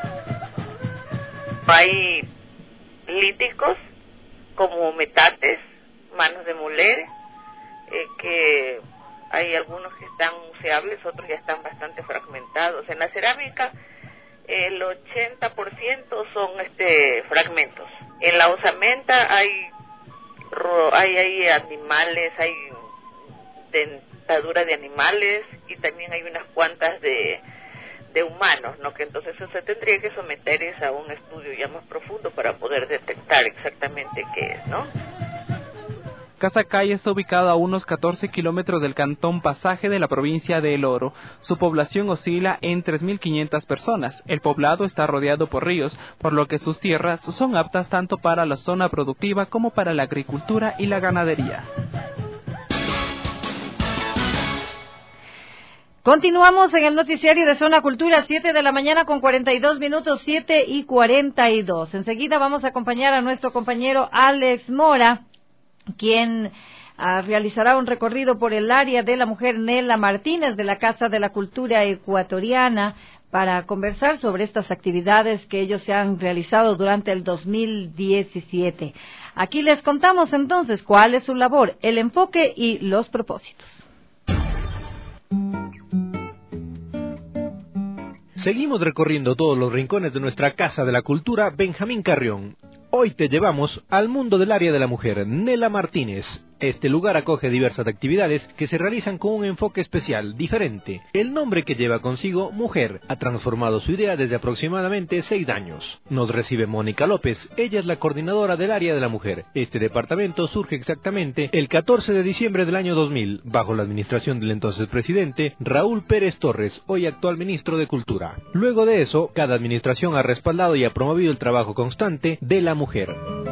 Hay líticos como metates, manos de muler, que hay algunos que están museables, otros ya están bastante fragmentados. En la cerámica el 80% son fragmentos. En la osamenta hay animales, hay dentadura de animales, y también hay unas cuantas de humanos, ¿no?, que entonces eso se tendría que someter a un estudio ya más profundo para poder detectar exactamente qué es, ¿no? Casacay está ubicado a unos 14 kilómetros del cantón Pasaje de la provincia de El Oro. Su población oscila en 3.500 personas. El poblado está rodeado por ríos, por lo que sus tierras son aptas tanto para la zona productiva como para la agricultura y la ganadería. Continuamos en el noticiario de Zona Cultura, 7 de la mañana con 42 minutos, 7:42. Enseguida vamos a acompañar a nuestro compañero Alex Mora, quien realizará un recorrido por el área de la mujer Nela Martínez de la Casa de la Cultura Ecuatoriana para conversar sobre estas actividades que ellos se han realizado durante el 2017. Aquí les contamos entonces cuál es su labor, el enfoque y los propósitos. Seguimos recorriendo todos los rincones de nuestra Casa de la Cultura Benjamín Carrión. Hoy te llevamos al mundo del área de la mujer, Nela Martínez. Este lugar acoge diversas actividades que se realizan con un enfoque especial, diferente. El nombre que lleva consigo, Mujer, ha transformado su idea desde aproximadamente 6 años. Nos recibe Mónica López, ella es la coordinadora del área de la mujer. Este departamento surge exactamente el 14 de diciembre del año 2000, bajo la administración del entonces presidente Raúl Pérez Torres, hoy actual ministro de Cultura. Luego de eso, cada administración ha respaldado y ha promovido el trabajo constante de la mujer.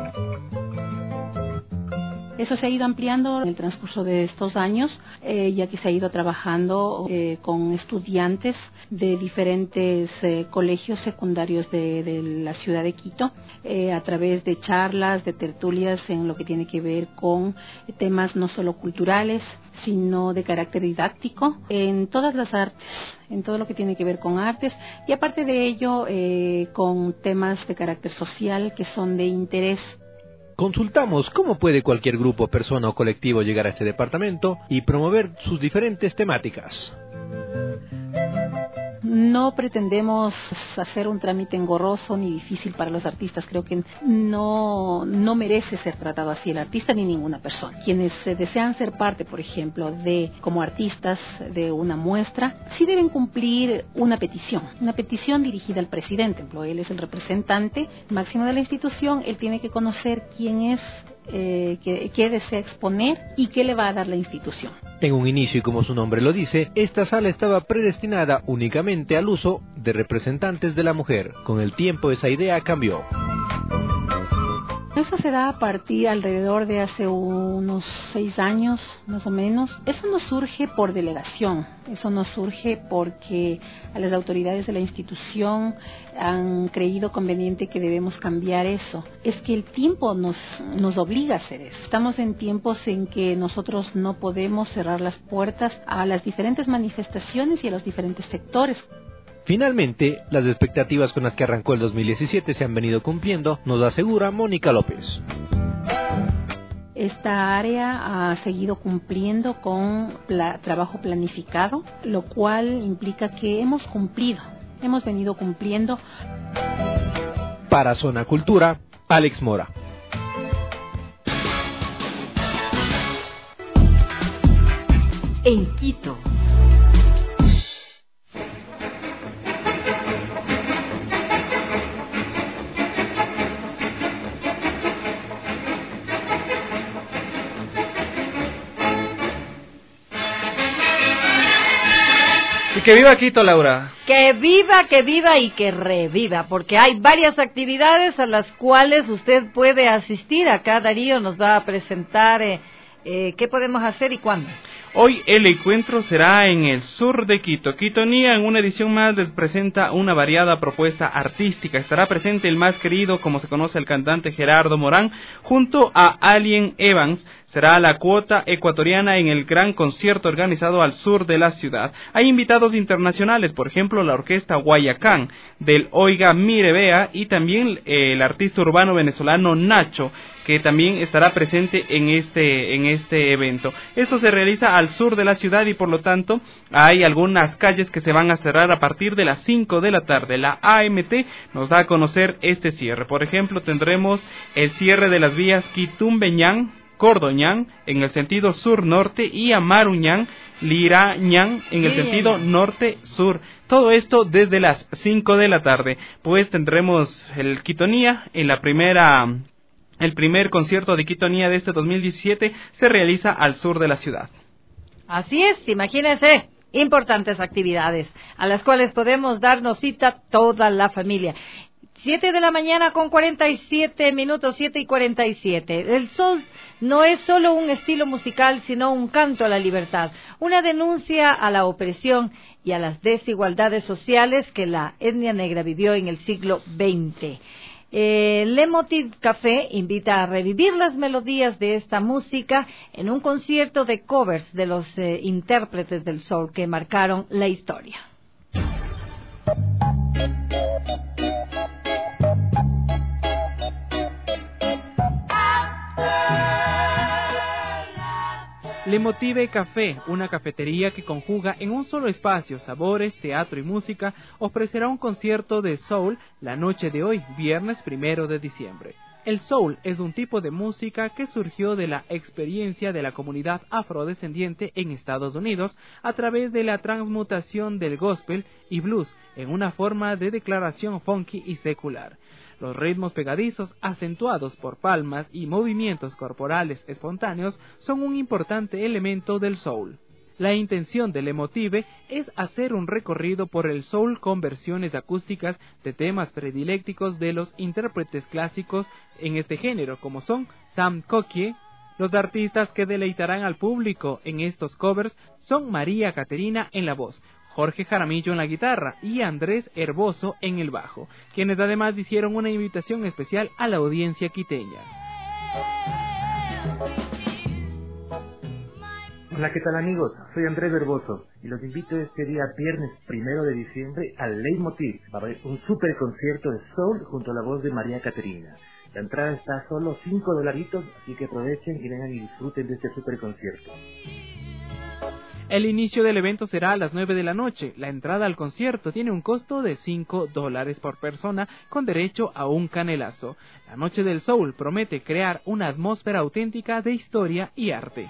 Eso se ha ido ampliando en el transcurso de estos años, ya que se ha ido trabajando con estudiantes de diferentes colegios secundarios de la ciudad de Quito, a través de charlas, de tertulias en lo que tiene que ver con temas no solo culturales, sino de carácter didáctico, en todas las artes, en todo lo que tiene que ver con artes, y aparte de ello, con temas de carácter social que son de interés. Consultamos cómo puede cualquier grupo, persona o colectivo llegar a este departamento y promover sus diferentes temáticas. no pretendemos hacer un trámite engorroso ni difícil para los artistas. Creo que no merece ser tratado así el artista ni ninguna persona. Quienes desean ser parte, por ejemplo, como artistas de una muestra, sí deben cumplir una petición dirigida al presidente. Él es el representante máximo de la institución, él tiene que conocer quién es, qué desea exponer y qué le va a dar la institución. En un inicio, y como su nombre lo dice, esta sala estaba predestinada únicamente al uso de representantes de la mujer. Con el tiempo esa idea cambió. Eso se da a partir alrededor de hace unos 6 años, más o menos. Eso no surge por delegación, eso no surge porque a las autoridades de la institución han creído conveniente que debemos cambiar eso. Es que el tiempo nos obliga a hacer eso. Estamos en tiempos en que nosotros no podemos cerrar las puertas a las diferentes manifestaciones y a los diferentes sectores. Finalmente, las expectativas con las que arrancó el 2017 se han venido cumpliendo, nos asegura Mónica López. Esta área ha seguido cumpliendo con trabajo planificado, lo cual implica que hemos venido cumpliendo. Para Zona Cultura, Alex Mora. En Quito. Y que viva Quito, Laura. Que viva y que reviva, porque hay varias actividades a las cuales usted puede asistir. Acá Darío nos va a presentar qué podemos hacer y cuándo. Hoy el encuentro será en el sur de Quito. Quitonia, en una edición más, les presenta una variada propuesta artística. Estará presente el más querido, como se conoce, el cantante Gerardo Morán, junto a Alien Evans. Será la cuota ecuatoriana en el gran concierto organizado al sur de la ciudad. Hay invitados internacionales, por ejemplo, la orquesta Guayacán, del Oiga Mire Vea, y también el artista urbano venezolano Nacho, que también estará presente en este evento. Esto se realiza al sur de la ciudad y por lo tanto hay algunas calles que se van a cerrar a partir de las 5 de la tarde. La AMT nos da a conocer este cierre. Por ejemplo, tendremos el cierre de las vías Quitumbeñán, Cordoñán en el sentido sur-norte y Amaruñán, Lirañán en el sentido norte-sur. Todo esto desde las 5 de la tarde. Pues tendremos el Quitonia en el primer concierto de Quitonia de este 2017 se realiza al sur de la ciudad. Así es, imagínense, importantes actividades a las cuales podemos darnos cita toda la familia. 7 de la mañana con 47 minutos, 7:47. El sol no es solo un estilo musical, sino un canto a la libertad, una denuncia a la opresión y a las desigualdades sociales que la etnia negra vivió en el siglo XX. Le Motive Café invita a revivir las melodías de esta música en un concierto de covers de los intérpretes del soul que marcaron la historia. Le Motive Café, una cafetería que conjuga en un solo espacio sabores, teatro y música, ofrecerá un concierto de soul la noche de hoy, viernes 1 de diciembre. El soul es un tipo de música que surgió de la experiencia de la comunidad afrodescendiente en Estados Unidos a través de la transmutación del gospel y blues en una forma de declaración funky y secular. Los ritmos pegadizos, acentuados por palmas y movimientos corporales espontáneos, son un importante elemento del soul. La intención del Le Motive es hacer un recorrido por el soul con versiones acústicas de temas predilectos de los intérpretes clásicos en este género, como son Sam Cooke. Los artistas que deleitarán al público en estos covers son María Caterina en la voz, Jorge Jaramillo en la guitarra y Andrés Herboso en el bajo, quienes además hicieron una invitación especial a la audiencia quiteña. Hola, ¿qué tal amigos? Soy Andrés Herboso y los invito este día viernes 1 de diciembre al Leitmotiv. Va a haber un super concierto de soul junto a la voz de María Caterina. La entrada está a solo $5, así que aprovechen y vengan y disfruten de este super concierto. El inicio del evento será a las 9 de la noche. La entrada al concierto tiene un costo de $5 por persona, con derecho a un canelazo. La Noche del Soul promete crear una atmósfera auténtica de historia y arte.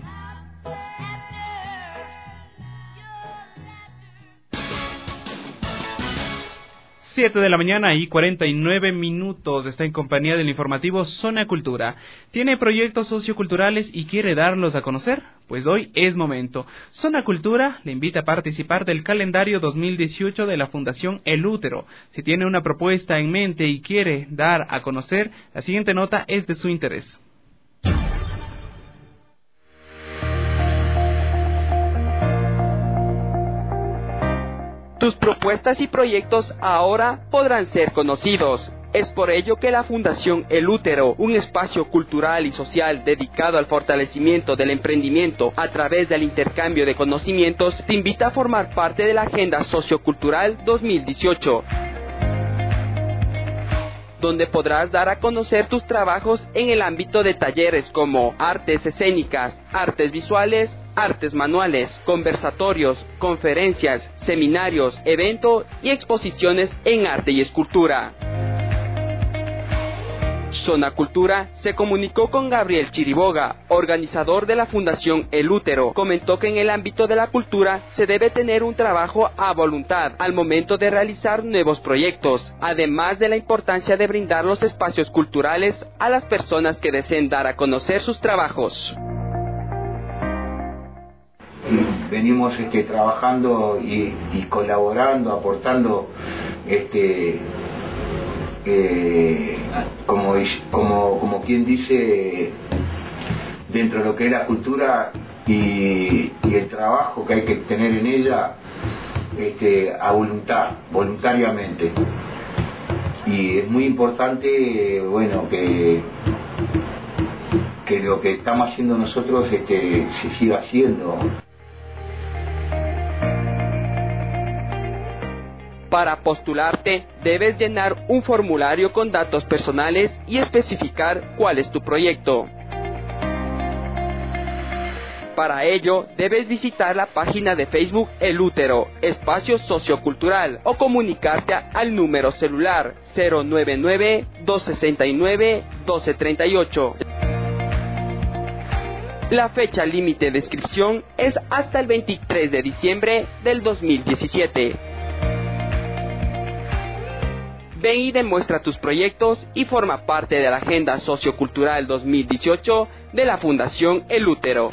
7 de la mañana y 49 minutos. Está en compañía del informativo Zona Cultura. ¿Tiene proyectos socioculturales y quiere darlos a conocer? Pues hoy es momento. Zona Cultura le invita a participar del calendario 2018 de la Fundación El Útero. Si tiene una propuesta en mente y quiere dar a conocer, la siguiente nota es de su interés. Tus propuestas y proyectos ahora podrán ser conocidos. Es por ello que la Fundación El Útero, un espacio cultural y social dedicado al fortalecimiento del emprendimiento a través del intercambio de conocimientos, te invita a formar parte de la Agenda Sociocultural 2018, donde podrás dar a conocer tus trabajos en el ámbito de talleres como artes escénicas, artes visuales, artes manuales, conversatorios, conferencias, seminarios, eventos y exposiciones en arte y escultura. Zona Cultura se comunicó con Gabriel Chiriboga, organizador de la Fundación El Útero. Comentó que en el ámbito de la cultura se debe tener un trabajo a voluntad al momento de realizar nuevos proyectos, además de la importancia de brindar los espacios culturales a las personas que deseen dar a conocer sus trabajos. Venimos trabajando y colaborando, aportando como quien dice, dentro de lo que es la cultura y el trabajo que hay que tener en ella a voluntariamente. Y es muy importante, bueno, que lo que estamos haciendo nosotros se siga haciendo. Para postularte, debes llenar un formulario con datos personales y especificar cuál es tu proyecto. Para ello, debes visitar la página de Facebook El Útero, Espacio Sociocultural, o comunicarte al número celular 099-269-1238. La fecha límite de inscripción es hasta el 23 de diciembre del 2017. Ven y demuestra tus proyectos y forma parte de la Agenda Sociocultural 2018 de la Fundación El Útero.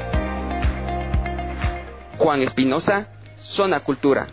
Juan Espinosa, Zona Cultura.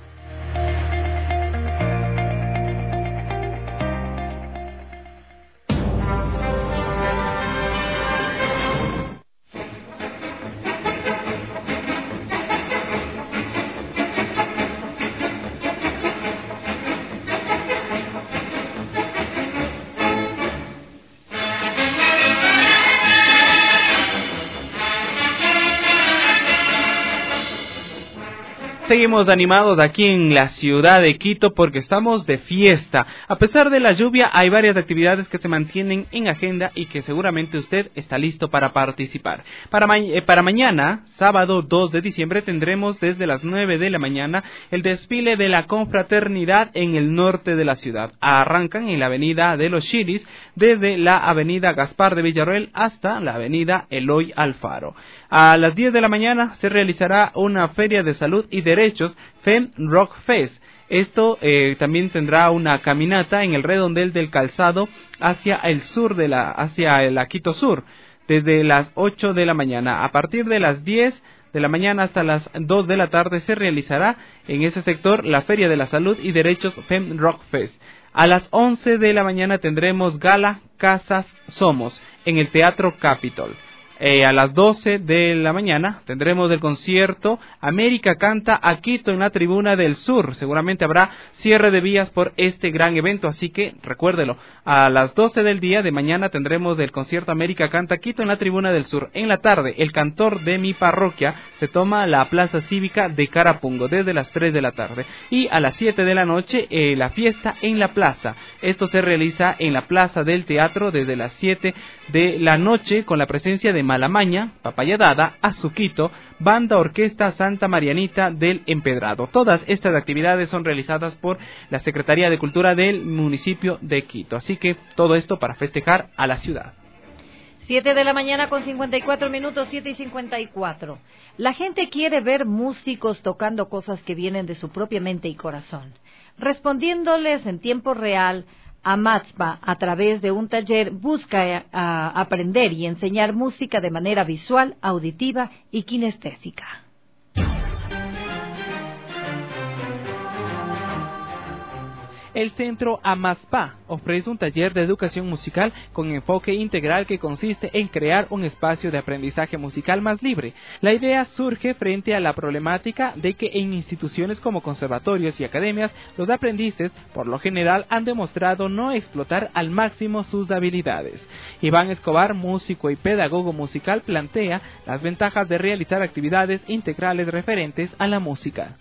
Seguimos animados aquí en la ciudad de Quito porque estamos de fiesta. A pesar de la lluvia, hay varias actividades que se mantienen en agenda y que seguramente usted está listo para participar. Para mañana, sábado 2 de diciembre, tendremos desde las 9 de la mañana el desfile de la confraternidad en el norte de la ciudad. Arrancan en la avenida de los Chiris, desde la avenida Gaspar de Villarroel hasta la avenida Eloy Alfaro. A las 10 de la mañana se realizará una feria de salud y derechos, Fem Rock Fest. Esto también tendrá una caminata en el redondel del calzado hacia el sur hacia la Quito Sur, desde las 8 de la mañana. A partir de las 10 de la mañana hasta las 2 de la tarde se realizará en ese sector la Feria de la Salud y Derechos Fem Rock Fest. A las 11 de la mañana tendremos Gala Casas Somos en el Teatro Capitol. A las 12 de la mañana tendremos el concierto América Canta a Quito en la Tribuna del Sur. Seguramente habrá cierre de vías por este gran evento, así que recuérdelo. A las 12 del día de mañana tendremos el concierto América Canta a Quito en la Tribuna del Sur. En la tarde, el cantor de mi parroquia se toma la Plaza Cívica de Carapungo desde las 3 de la tarde. Y a las 7 de la noche, la fiesta en la plaza. Esto se realiza en la Plaza del Teatro desde las 7 de la noche con la presencia de Malamaña, Papayadada, Azuquito, Banda Orquesta Santa Marianita del Empedrado. Todas estas actividades son realizadas por la Secretaría de Cultura del municipio de Quito. Así que todo esto para festejar a la ciudad. 7 de la mañana con 54 minutos, 7:54. La gente quiere ver músicos tocando cosas que vienen de su propia mente y corazón. Respondiéndoles en tiempo real, AMATSPA, a través de un taller, busca aprender y enseñar música de manera visual, auditiva y kinestésica. El Centro AMATSPA ofrece un taller de educación musical con enfoque integral que consiste en crear un espacio de aprendizaje musical más libre. La idea surge frente a la problemática de que en instituciones como conservatorios y academias, los aprendices, por lo general, han demostrado no explotar al máximo sus habilidades. Iván Escobar, músico y pedagogo musical, plantea las ventajas de realizar actividades integrales referentes a la música.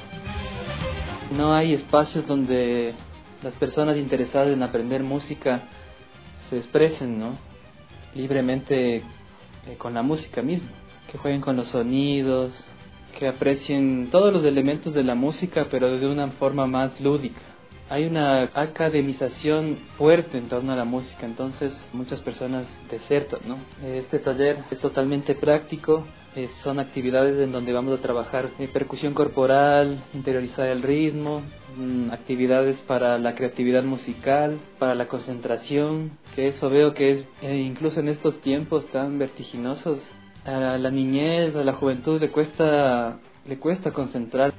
No hay espacios donde las personas interesadas en aprender música se expresen, ¿no?, libremente con la música misma, que jueguen con los sonidos, que aprecien todos los elementos de la música, pero de una forma más lúdica. Hay una academización fuerte en torno a la música, entonces muchas personas desertan, ¿no? Este taller es totalmente práctico. Son actividades en donde vamos a trabajar percusión corporal, interiorizar el ritmo, actividades para la creatividad musical, para la concentración, que eso veo que es, incluso en estos tiempos tan vertiginosos, a la niñez, a la juventud le cuesta concentrar.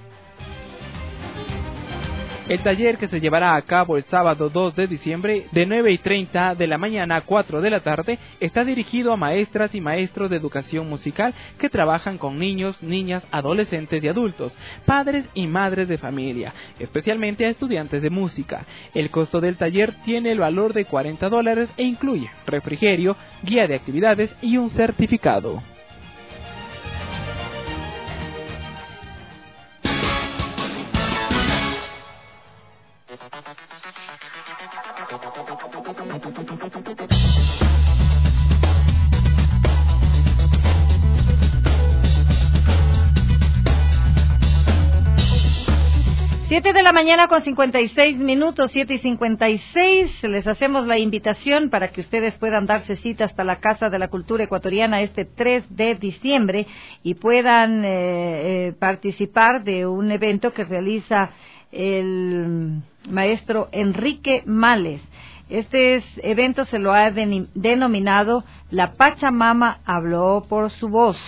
El taller, que se llevará a cabo el sábado 2 de diciembre de 9:30 de la mañana a 4 de la tarde, está dirigido a maestras y maestros de educación musical que trabajan con niños, niñas, adolescentes y adultos, padres y madres de familia, especialmente a estudiantes de música. El costo del taller tiene el valor de $40 e incluye refrigerio, guía de actividades y un certificado. Siete de la mañana con 56 minutos, 7:56. Les hacemos la invitación para que ustedes puedan darse cita hasta la Casa de la Cultura Ecuatoriana este 3 de diciembre y puedan participar de un evento que realiza el maestro Enrique Males. Este evento se lo ha denominado La Pachamama habló por su voz.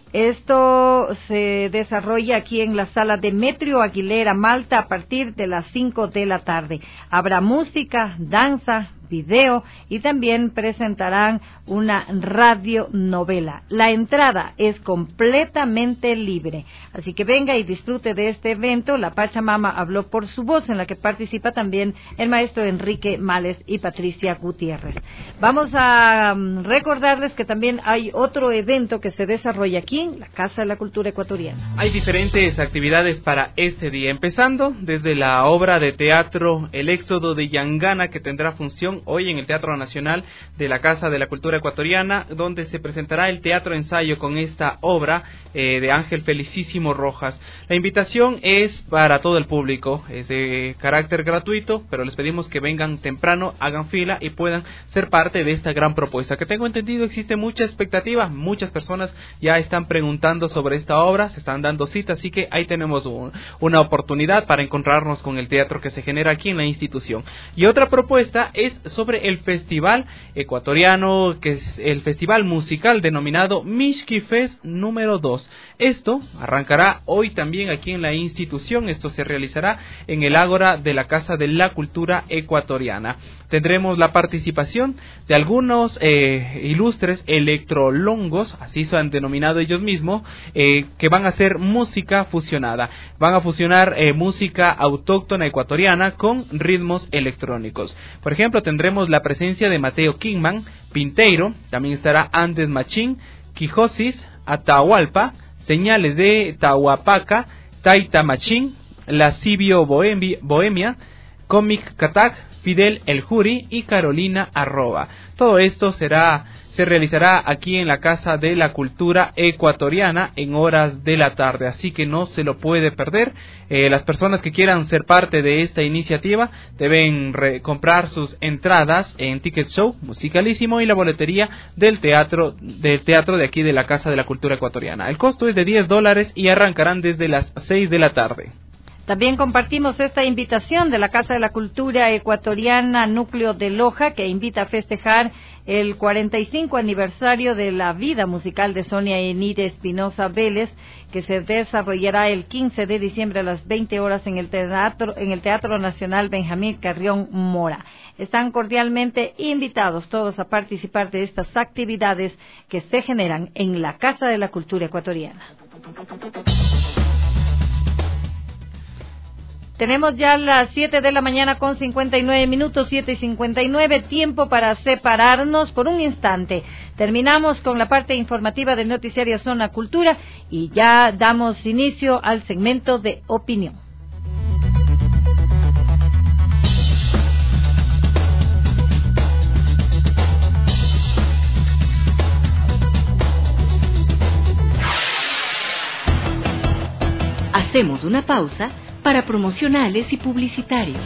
Esto se desarrolla aquí en la sala Demetrio Aguilera, Malta, a partir de las 5 de la tarde. Habrá música, danza, video y también presentarán una radionovela. La entrada es completamente libre, así que venga y disfrute de este evento. La Pachamama habló por su voz, en la que participa también el maestro Enrique Males y Patricia Gutiérrez. Vamos a recordarles que también hay otro evento que se desarrolla aquí en la Casa de la Cultura Ecuatoriana. Hay diferentes actividades para este día, empezando desde la obra de teatro El Éxodo de Yangana, que tendrá función hoy en el Teatro Nacional de la Casa de la Cultura Ecuatoriana, donde se presentará el teatro ensayo con esta obra de Ángel Felicísimo Rojas. La invitación es para todo el público, es de carácter gratuito, pero les pedimos que vengan temprano, hagan fila y puedan ser parte de esta gran propuesta, que tengo entendido existe mucha expectativa, muchas personas ya están preguntando sobre esta obra, se están dando cita, así que ahí tenemos una oportunidad para encontrarnos con el teatro que se genera aquí en la institución. Y otra propuesta es sobre el festival ecuatoriano, que es el festival musical denominado Mishki Fest número 2. Esto arrancará hoy también aquí en la institución. Esto se realizará en el Ágora de la Casa de la Cultura Ecuatoriana. Tendremos la participación de algunos ilustres electrolongos, así se han denominado ellos mismos, que van a hacer música fusionada. Van a fusionar música autóctona ecuatoriana con ritmos electrónicos. Por ejemplo, tendremos la presencia de Mateo Kingman, Pinteiro, también estará Andes Machín, Quijosis, Atahualpa, Señales de Tahuapaca, Taita Machín, Lascivio Bohemia, Comic Catag, Fidel El Juri y Carolina Arroba. Todo esto se realizará aquí en la Casa de la Cultura Ecuatoriana en horas de la tarde, así que no se lo puede perder. Las personas que quieran ser parte de esta iniciativa deben comprar sus entradas en Ticket Show, Musicalísimo y la boletería del teatro de aquí de la Casa de la Cultura Ecuatoriana. El costo es de $10 y arrancarán desde las 6 de la tarde. También compartimos esta invitación de la Casa de la Cultura Ecuatoriana Núcleo de Loja, que invita a festejar el 45 aniversario de la vida musical de Sonia Enide Espinosa Vélez, que se desarrollará el 15 de diciembre a las 20 horas en el Teatro Nacional Benjamín Carrión Mora. Están cordialmente invitados todos a participar de estas actividades que se generan en la Casa de la Cultura Ecuatoriana. Tenemos ya las 7 de la mañana con 59 minutos, 7:59, tiempo para separarnos por un instante. Terminamos con la parte informativa del noticiario Zona Cultura y ya damos inicio al segmento de opinión. Hacemos una pausa para promocionales y publicitarios.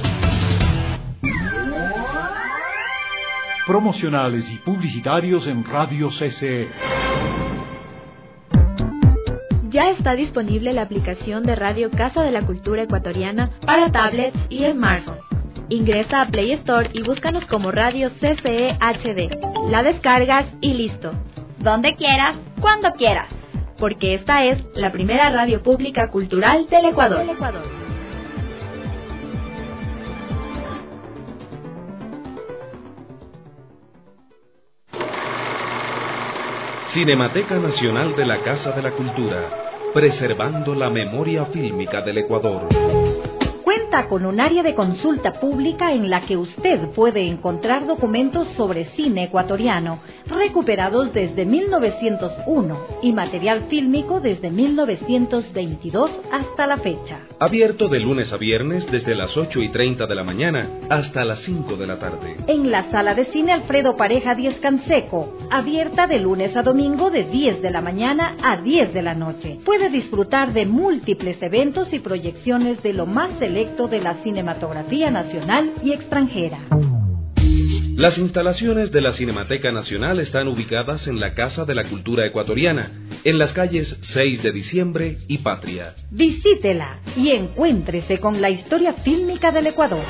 Promocionales y publicitarios en Radio CCE. Ya está disponible la aplicación de Radio Casa de la Cultura Ecuatoriana para tablets y smartphones. Ingresa a Play Store y búscanos como Radio CCE HD. La descargas y listo. Donde quieras, cuando quieras. Porque esta es la primera radio pública cultural del Ecuador. Cinemateca Nacional de la Casa de la Cultura, preservando la memoria fílmica del Ecuador. Cuenta con un área de consulta pública en la que usted puede encontrar documentos sobre cine ecuatoriano, recuperados desde 1901 y material fílmico desde 1922 hasta la fecha. Abierto de lunes a viernes desde las 8:30 de la mañana hasta las 5 de la tarde. En la sala de cine Alfredo Pareja 10 Canseco, abierta de lunes a domingo de 10 de la mañana a 10 de la noche. Puede disfrutar de múltiples eventos y proyecciones de lo más selecto de la cinematografía nacional y extranjera. Las instalaciones de la Cinemateca Nacional están ubicadas en la Casa de la Cultura Ecuatoriana, en las calles 6 de Diciembre y Patria. Visítela y encuéntrese con la historia fílmica del Ecuador.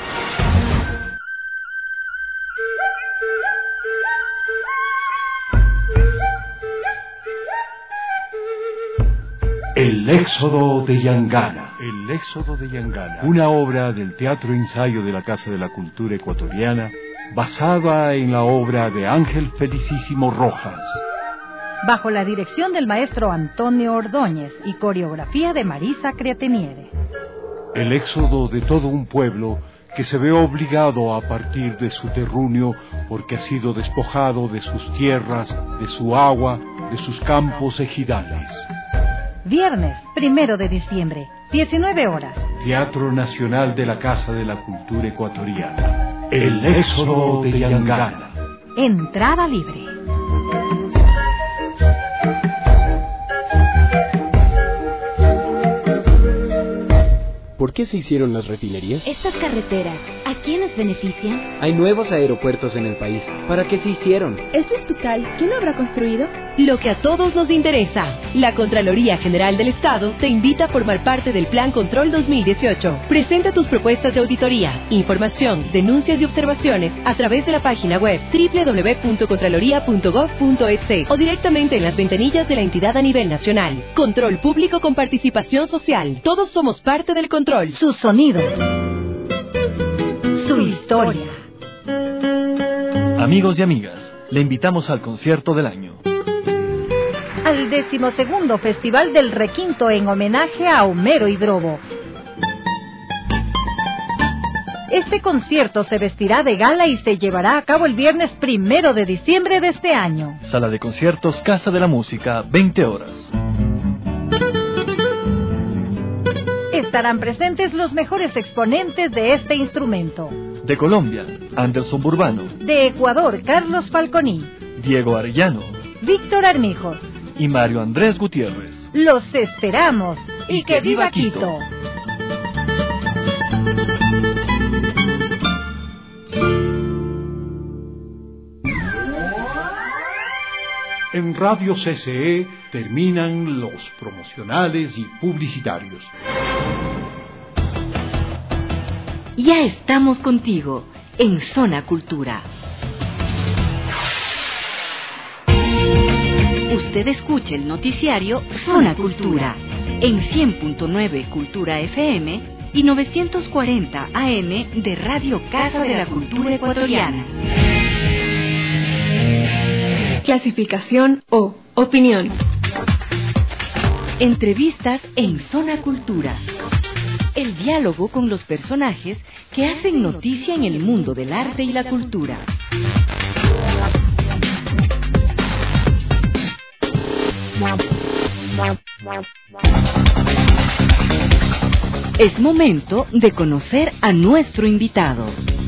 El Éxodo de Yangana. El Éxodo de Yangana. Una obra del Teatro Ensayo de la Casa de la Cultura Ecuatoriana, basada en la obra de Ángel Felicísimo Rojas. Bajo la dirección del maestro Antonio Ordóñez y coreografía de Marisa Criateniere. El éxodo de todo un pueblo que se ve obligado a partir de su terruño porque ha sido despojado de sus tierras, de su agua, de sus campos ejidales. Viernes 1 de diciembre, 19 horas. Teatro Nacional de la Casa de la Cultura Ecuatoriana. El Éxodo de Yangana. Entrada libre. ¿Por qué se hicieron las refinerías? Estas carreteras, ¿a quiénes benefician? Hay nuevos aeropuertos en el país. ¿Para qué se hicieron? ¿Este hospital quién lo habrá construido? Lo que a todos nos interesa. La Contraloría General del Estado te invita a formar parte del Plan Control 2018. Presenta tus propuestas de auditoría, información, denuncias y observaciones a través de la página web www.contraloría.gov.es o directamente en las ventanillas de la entidad a nivel nacional. Control público con participación social. Todos somos parte del control. Su sonido. Su historia. Amigos y amigas, le invitamos al concierto del año. Al 12º Festival del Requinto en homenaje a Homero Hidrobo. Este concierto se vestirá de gala y se llevará a cabo el viernes 1 de diciembre de este año. Sala de conciertos Casa de la Música, 20 horas. estarán presentes los mejores exponentes de este instrumento. De Colombia, Anderson Burbano. De Ecuador, Carlos Falconi. Diego Arellano. Víctor Armijos. Y Mario Andrés Gutiérrez. Los esperamos. Y que viva Quito. En Radio CCE terminan los promocionales y publicitarios. Ya estamos contigo en Zona Cultura. Usted escucha el noticiario Zona Cultura en 100.9 Cultura FM y 940 AM de Radio Casa de la Cultura Ecuatoriana. Clasificación O. Opinión. Entrevistas en Zona Cultura. El diálogo con los personajes que hacen noticia en el mundo del arte y la cultura. Es momento de conocer a nuestro invitado.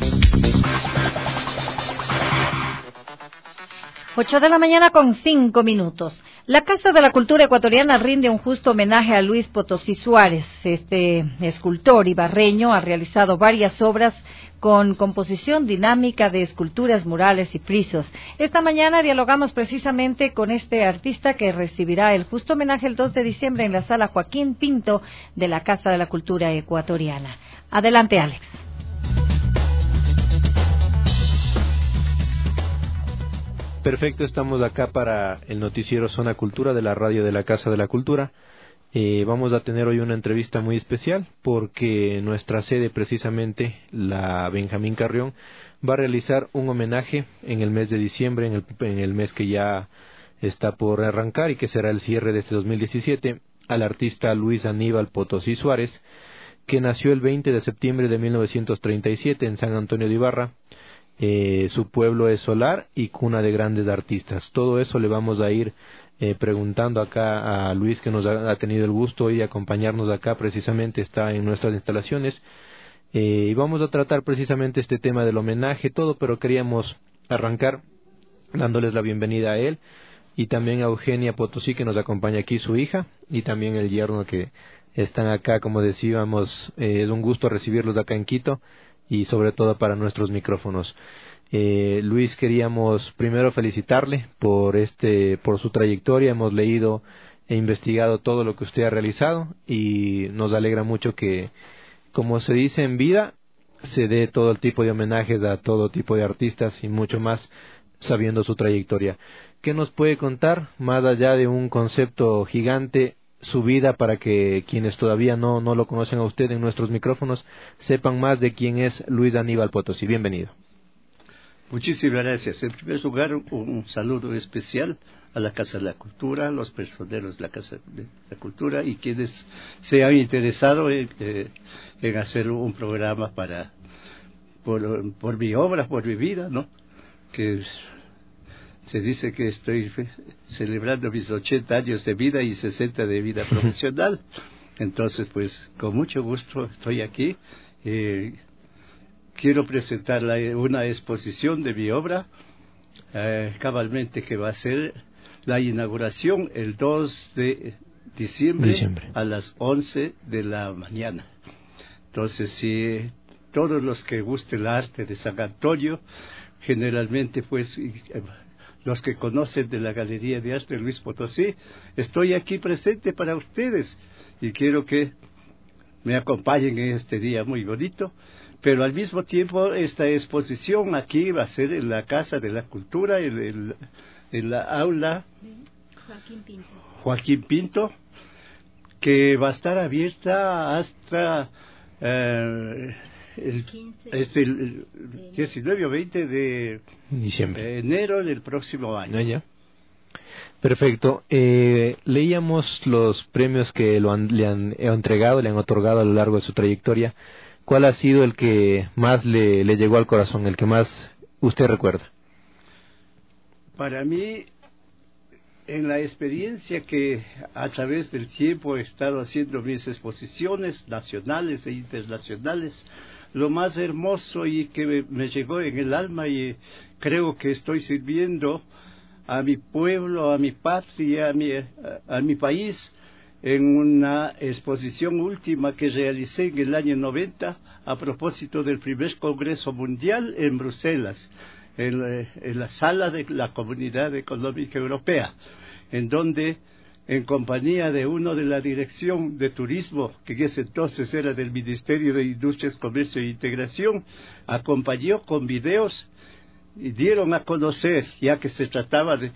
8 de la mañana con 5 minutos. La Casa de la Cultura Ecuatoriana rinde un justo homenaje a Luis Potosí Suárez. Este escultor ibarreño ha realizado varias obras con composición dinámica de esculturas, murales y frisos. Esta mañana dialogamos precisamente con este artista que recibirá el justo homenaje el 2 de diciembre en la Sala Joaquín Pinto de la Casa de la Cultura Ecuatoriana. Adelante, Alex. Perfecto, estamos acá para el noticiero Zona Cultura de la radio de la Casa de la Cultura. Vamos a tener hoy una entrevista muy especial porque nuestra sede, precisamente la Benjamín Carrión, va a realizar un homenaje en el mes de diciembre, en el mes que ya está por arrancar y que será el cierre de este 2017, al artista Luis Aníbal Potosí Suárez, que nació el 20 de septiembre de 1937 en San Antonio de Ibarra. Su pueblo es solar y cuna de grandes artistas. Todo eso le vamos a ir preguntando acá a Luis, que nos ha tenido el gusto hoy de acompañarnos acá, precisamente está en nuestras instalaciones, y vamos a tratar precisamente este tema del homenaje, todo, pero queríamos arrancar dándoles la bienvenida a él y también a Eugenia Potosí, que nos acompaña aquí, su hija, y también el yerno, que están acá, como decíamos. Es un gusto recibirlos acá en Quito y sobre todo para nuestros micrófonos. Luis, queríamos primero felicitarle por su trayectoria. Hemos leído e investigado todo lo que usted ha realizado y nos alegra mucho que, como se dice en vida, se dé todo el tipo de homenajes a todo tipo de artistas y mucho más sabiendo su trayectoria. ¿Qué nos puede contar, más allá de un concepto gigante, su vida, para que quienes todavía no lo conocen a usted en nuestros micrófonos sepan más de quién es Luis Aníbal Potosí? Bienvenido. Muchísimas gracias. En primer lugar, un saludo especial a la Casa de la Cultura, a los personeros de la Casa de la Cultura y quienes se han interesado en hacer un programa por mi obra, por mi vida, ¿no? Que se dice que estoy celebrando mis 80 años de vida y 60 de vida profesional. Entonces, pues, con mucho gusto estoy aquí. Quiero presentar una exposición de mi obra, cabalmente, que va a ser la inauguración el 2 de diciembre. A las 11 de la mañana. Entonces, si todos los que gusten el arte de San Antonio, generalmente, pues, los que conocen de la Galería de Arte de Luis Potosí, estoy aquí presente para ustedes y quiero que me acompañen en este día muy bonito. Pero al mismo tiempo, esta exposición aquí va a ser en la Casa de la Cultura, en la aula Joaquín Pinto, que va a estar abierta hasta el 19 o 20 de diciembre, enero del próximo año. Ya. Perfecto. Leíamos los premios que le han otorgado a lo largo de su trayectoria. ¿Cuál ha sido el que más le llegó al corazón, el que más usted recuerda? Para mí, en la experiencia que a través del tiempo he estado haciendo mis exposiciones nacionales e internacionales, lo más hermoso y que me llegó en el alma, y creo que estoy sirviendo a mi pueblo, a mi patria, a mi país, en una exposición última que realicé en el año 90 a propósito del primer Congreso Mundial en Bruselas, en la sala de la Comunidad Económica Europea, en donde, en compañía de uno de la Dirección de Turismo, que en ese entonces era del Ministerio de Industrias, Comercio e Integración, acompañó con videos y dieron a conocer, ya que se trataba del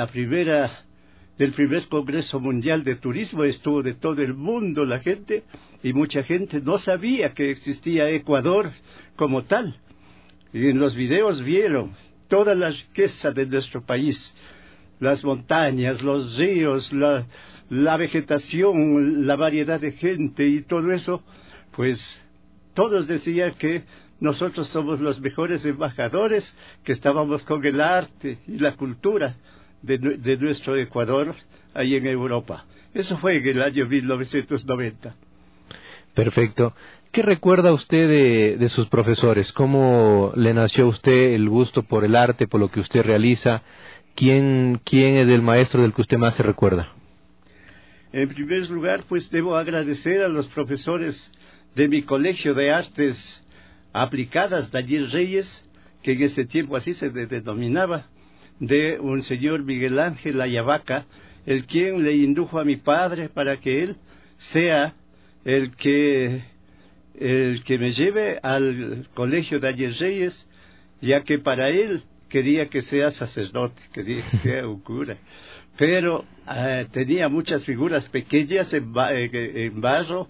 primer Congreso Mundial de Turismo, estuvo de todo el mundo la gente, y mucha gente no sabía que existía Ecuador como tal. Y en los videos vieron toda la riqueza de nuestro país, las montañas, los ríos, la vegetación, la variedad de gente y todo eso. Pues todos decían que nosotros somos los mejores embajadores, que estábamos con el arte y la cultura de nuestro Ecuador ahí en Europa. Eso fue en el año 1990. Perfecto. ¿Qué recuerda usted de sus profesores? ¿Cómo le nació a usted el gusto por el arte, por lo que usted realiza? ¿Quién es el maestro del que usted más se recuerda? En primer lugar, pues debo agradecer a los profesores de mi Colegio de Artes Aplicadas, Daniel Reyes, que en ese tiempo así se denominaba, de un señor Miguel Ángel Ayavaca, el quien le indujo a mi padre para que él sea el que me lleve al Colegio Daniel Reyes, ya que para él quería que sea sacerdote, quería que sea un cura. Pero tenía muchas figuras pequeñas en barro,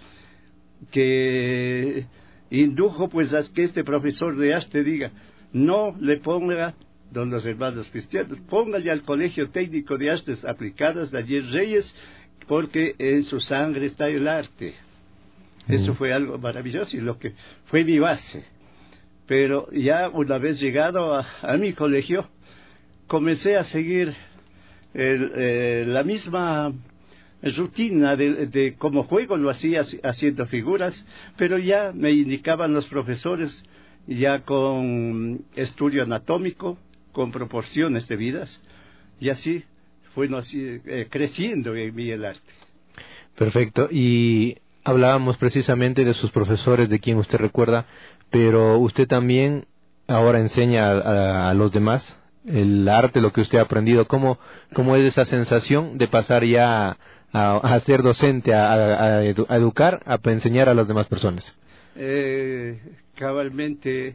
que indujo pues a que este profesor de arte diga: no le ponga, don los hermanos cristianos, póngale al Colegio Técnico de Artes Aplicadas Daniel Reyes, porque en su sangre está el arte. Eso fue algo maravilloso y lo que fue mi base. Pero ya una vez llegado a mi colegio, comencé a seguir la misma rutina de como juego, lo hacía haciendo figuras, pero ya me indicaban los profesores, ya con estudio anatómico, con proporciones debidas, y así fue creciendo en mí el arte. Perfecto. Y hablábamos precisamente de sus profesores, de quien usted recuerda, pero usted también ahora enseña a los demás el arte, lo que usted ha aprendido. ¿Cómo es esa sensación de pasar ya a ser docente, a educar, a enseñar a las demás personas? Cabalmente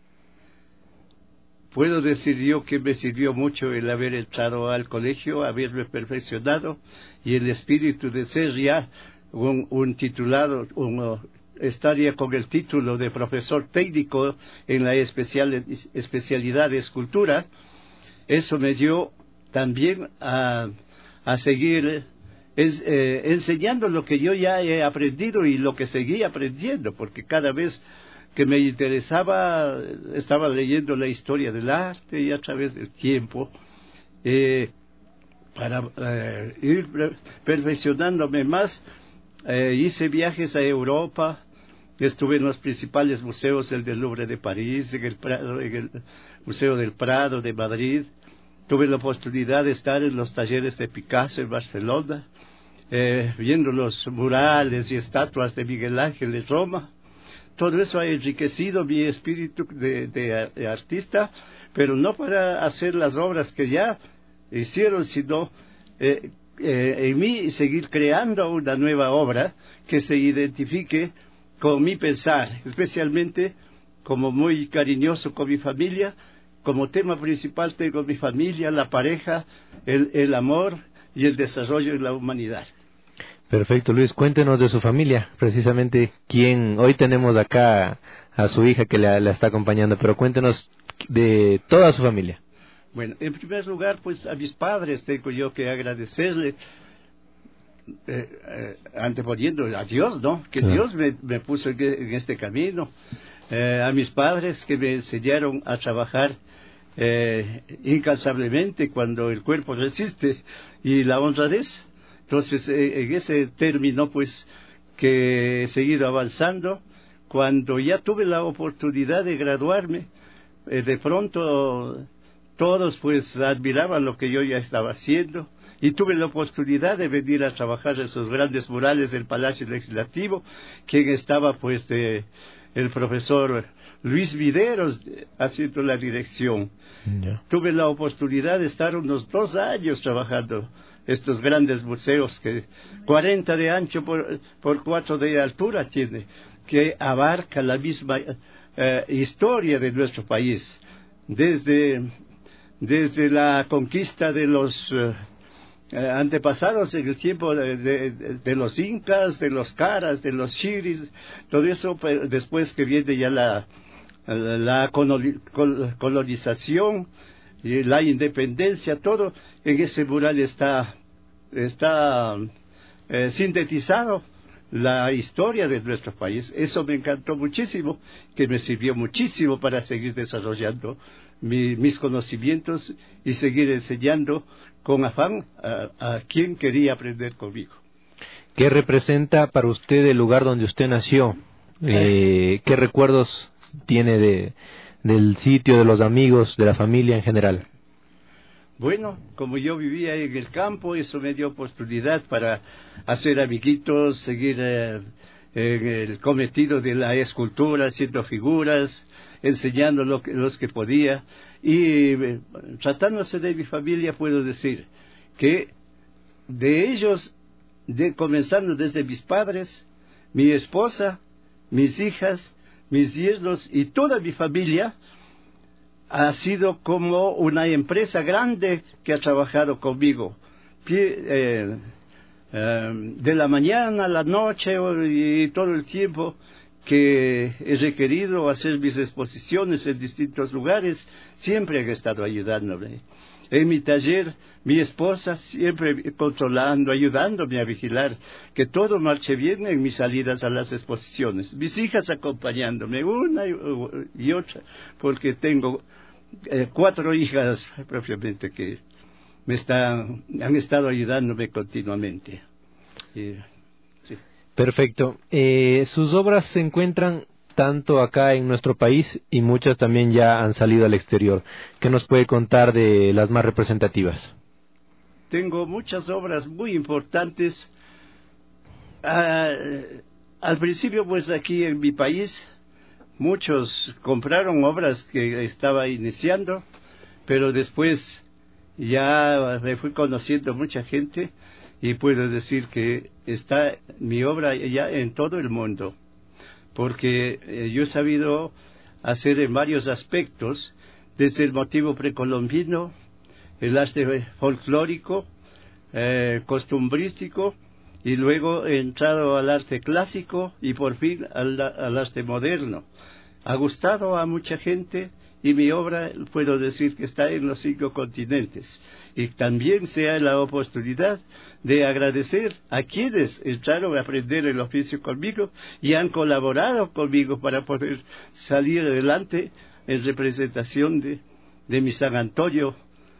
puedo decir yo que me sirvió mucho el haber entrado al colegio, haberme perfeccionado, y el espíritu de ser ya un titulado, estaría con el título de profesor técnico en la especialidad de escultura. Eso me dio también a seguir enseñando lo que yo ya he aprendido y lo que seguí aprendiendo, porque cada vez que me interesaba estaba leyendo la historia del arte, y a través del tiempo para ir perfeccionándome más, hice viajes a Europa. Estuve en los principales museos, el del Louvre de París, en el Museo del Prado de Madrid. Tuve la oportunidad de estar en los talleres de Picasso en Barcelona, viendo los murales y estatuas de Miguel Ángel en Roma. Todo eso ha enriquecido mi espíritu de artista, pero no para hacer las obras que ya hicieron, sino en mí seguir creando una nueva obra que se identifique con mi pensar, especialmente como muy cariñoso con mi familia. Como tema principal tengo mi familia, la pareja, el amor y el desarrollo de la humanidad. Perfecto, Luis, cuéntenos de su familia, precisamente hoy tenemos acá a su hija que la está acompañando, pero cuéntenos de toda su familia. Bueno, en primer lugar, pues a mis padres tengo yo que agradecerle, anteponiendo a Dios, ¿no? Que sí. Dios me puso en este camino. A mis padres que me enseñaron a trabajar incansablemente cuando el cuerpo resiste, y la honradez. Entonces, en ese término, pues, que he seguido avanzando. Cuando ya tuve la oportunidad de graduarme, de pronto todos pues admiraban lo que yo ya estaba haciendo, y tuve la oportunidad de venir a trabajar en esos grandes murales del Palacio Legislativo, quien estaba pues el profesor Luis Videros haciendo la dirección. Tuve la oportunidad de estar unos 2 años trabajando estos grandes museos, que 40 de ancho por 4 de altura tiene, que abarca la misma historia de nuestro país, desde la conquista de los antepasados en el tiempo de los incas, de los caras, de los chiris, todo eso, después que viene ya la colonización y la independencia, todo en ese mural está sintetizado la historia de nuestro país. Eso me encantó muchísimo, que me sirvió muchísimo para seguir desarrollando mis conocimientos y seguir enseñando con afán a quien quería aprender conmigo. ¿Qué representa para usted el lugar donde usted nació? ¿Qué recuerdos tiene del sitio, de los amigos, de la familia en general? Bueno, como yo vivía en el campo, eso me dio oportunidad para hacer amiguitos, seguir en el cometido de la escultura, haciendo figuras, enseñando los que podía. Y tratándose de mi familia, puedo decir que de ellos, comenzando desde mis padres, mi esposa, mis hijas, mis yernos y toda mi familia, ha sido como una empresa grande que ha trabajado conmigo, de la mañana a la noche y todo el tiempo que he requerido hacer mis exposiciones en distintos lugares, siempre han estado ayudándome. En mi taller, mi esposa siempre controlando, ayudándome a vigilar que todo marche bien en mis salidas a las exposiciones. Mis hijas acompañándome, una y otra, porque tengo 4 hijas propiamente que han estado ayudándome continuamente. Sí. Perfecto. Sus obras se encuentran tanto acá en nuestro país y muchas también ya han salido al exterior. ¿Qué nos puede contar de las más representativas? Tengo muchas obras muy importantes. Al principio, pues aquí en mi país, muchos compraron obras que estaba iniciando, pero después ya me fui conociendo mucha gente y puedo decir que está mi obra ya en todo el mundo, porque yo he sabido hacer en varios aspectos, desde el motivo precolombino, el arte folclórico, costumbrístico, y luego he entrado al arte clásico y por fin al arte moderno. Ha gustado a mucha gente y mi obra puedo decir que está en los 5 continentes. Y también sea la oportunidad de agradecer a quienes entraron a aprender el oficio conmigo y han colaborado conmigo para poder salir adelante en representación de mi San Antonio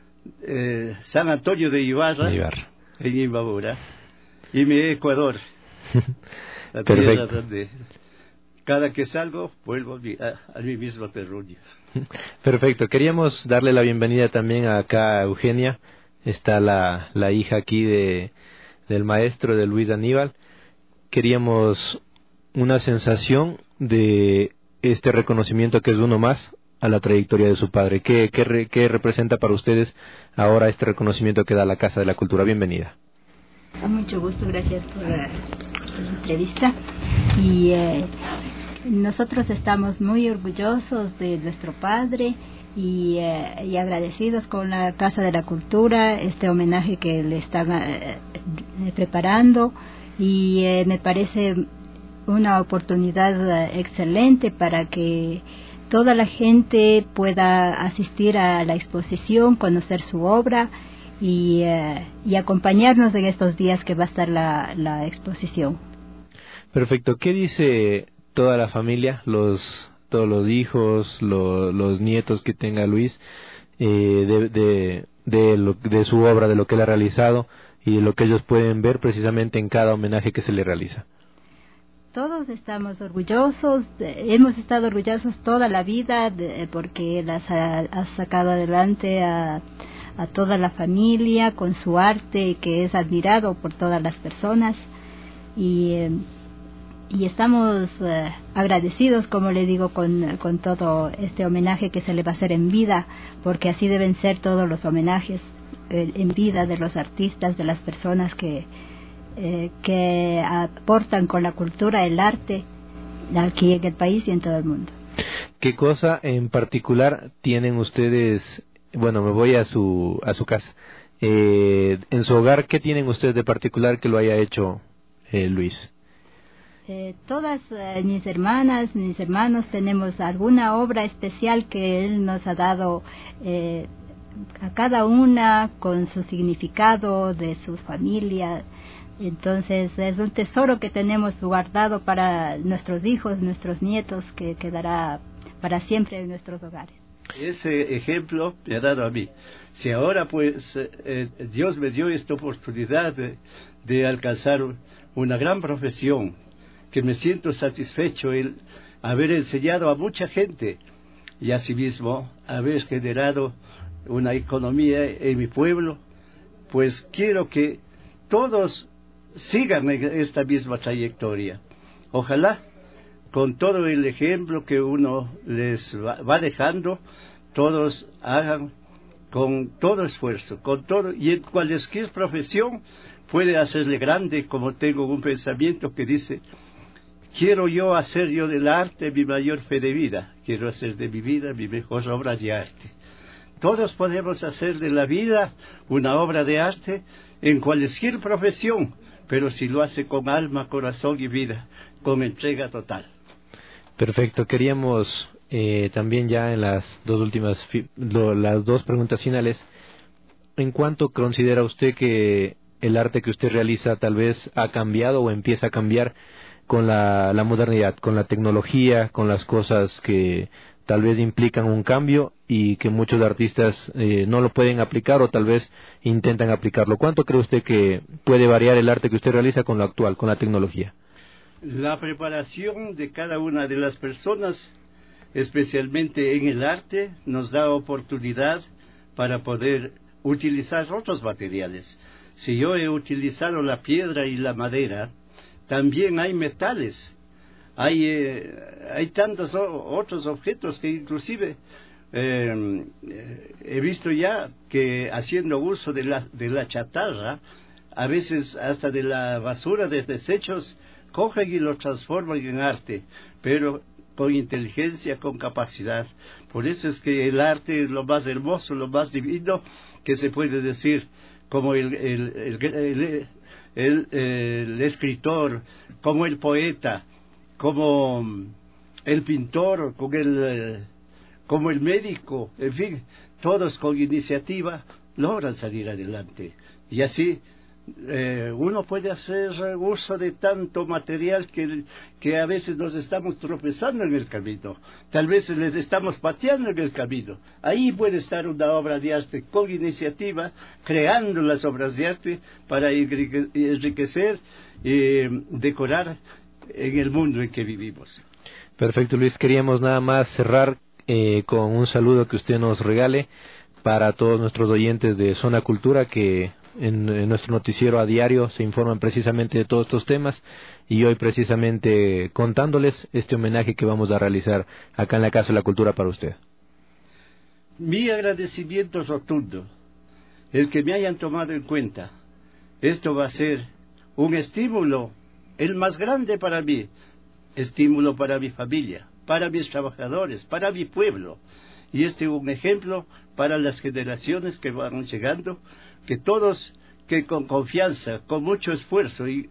de Ibarra, en Imbabura, y mi Ecuador, la tierra donde cada que salgo vuelvo a mi mismo terruño. Perfecto. Queríamos darle la bienvenida también acá a Eugenia. Está la hija aquí del maestro de Luis Aníbal. Queríamos una sensación de este reconocimiento que es uno más a la trayectoria de su padre. ¿Qué representa para ustedes ahora este reconocimiento que da la Casa de la Cultura? Bienvenida. Con mucho gusto, gracias por la entrevista. Y nosotros estamos muy orgullosos de nuestro padre y agradecidos con la Casa de la Cultura, este homenaje que le están preparando, y me parece una oportunidad excelente para que toda la gente pueda asistir a la exposición, conocer su obra y acompañarnos en estos días que va a estar la exposición. Perfecto. ¿Qué dice toda la familia, todos los hijos, los nietos que tenga Luis, de su obra, de lo que él ha realizado y de lo que ellos pueden ver precisamente en cada homenaje que se le realiza? Todos estamos orgullosos, hemos estado orgullosos toda la vida porque él ha sacado adelante a toda la familia con su arte, que es admirado por todas las personas, y estamos agradecidos, como le digo, con todo este homenaje que se le va a hacer en vida, porque así deben ser todos los homenajes en vida de los artistas, de las personas que aportan con la cultura, el arte, aquí en el país y en todo el mundo. ¿Qué cosa en particular tienen ustedes? Bueno, me voy a su casa. En su hogar, ¿qué tienen ustedes de particular que lo haya hecho Luis? Todas mis hermanas, mis hermanos, tenemos alguna obra especial que él nos ha dado, a cada una con su significado, de su familia. Entonces es un tesoro que tenemos guardado para nuestros hijos, nuestros nietos, que quedará para siempre en nuestros hogares. Ese ejemplo me ha dado a mí. Si ahora pues Dios me dio esta oportunidad de alcanzar una gran profesión, que me siento satisfecho el haber enseñado a mucha gente y asimismo haber generado una economía en mi pueblo, pues quiero que todos sigan esta misma trayectoria. Ojalá con todo el ejemplo que uno les va dejando, todos hagan con todo esfuerzo, con todo, y en cualquier profesión puede hacerle grande, como tengo un pensamiento que dice: quiero yo hacer yo del arte mi mayor fe de vida, quiero hacer de mi vida mi mejor obra de arte. Todos podemos hacer de la vida una obra de arte en cualquier profesión, pero si lo hace con alma, corazón y vida, con entrega total. Perfecto. Queríamos también ya en las dos últimas, las dos preguntas finales, ¿en cuánto considera usted que el arte que usted realiza tal vez ha cambiado o empieza a cambiar con la modernidad, con la tecnología, con las cosas que tal vez implican un cambio y que muchos artistas no lo pueden aplicar o tal vez intentan aplicarlo? ¿Cuánto cree usted que puede variar el arte que usted realiza con lo actual, con la tecnología? La preparación de cada una de las personas, especialmente en el arte, nos da oportunidad para poder utilizar otros materiales. Si yo he utilizado la piedra y la madera, también hay metales, hay tantos otros objetos que inclusive he visto ya que haciendo uso de la chatarra, a veces hasta de la basura de desechos, cogen y lo transforman en arte, pero con inteligencia, con capacidad. Por eso es que el arte es lo más hermoso, lo más divino que se puede decir, como el escritor, como el poeta, como el pintor, como el médico, en fin, todos con iniciativa logran salir adelante. Y así uno puede hacer uso de tanto material que a veces nos estamos tropezando en el camino, tal vez les estamos pateando en el camino. Ahí puede estar una obra de arte con iniciativa, creando las obras de arte para enriquecer y decorar en el mundo en que vivimos. Perfecto, Luis. Queríamos nada más cerrar con un saludo que usted nos regale para todos nuestros oyentes de Zona Cultura, que en nuestro noticiero a diario se informan precisamente de todos estos temas, y hoy precisamente contándoles este homenaje que vamos a realizar acá en la Casa de la Cultura para usted. Mi agradecimiento rotundo, el que me hayan tomado en cuenta. Esto va a ser un estímulo, el más grande para mí, estímulo para mi familia, para mis trabajadores, para mi pueblo, y este es un ejemplo para las generaciones que van llegando, que todos, que con confianza, con mucho esfuerzo y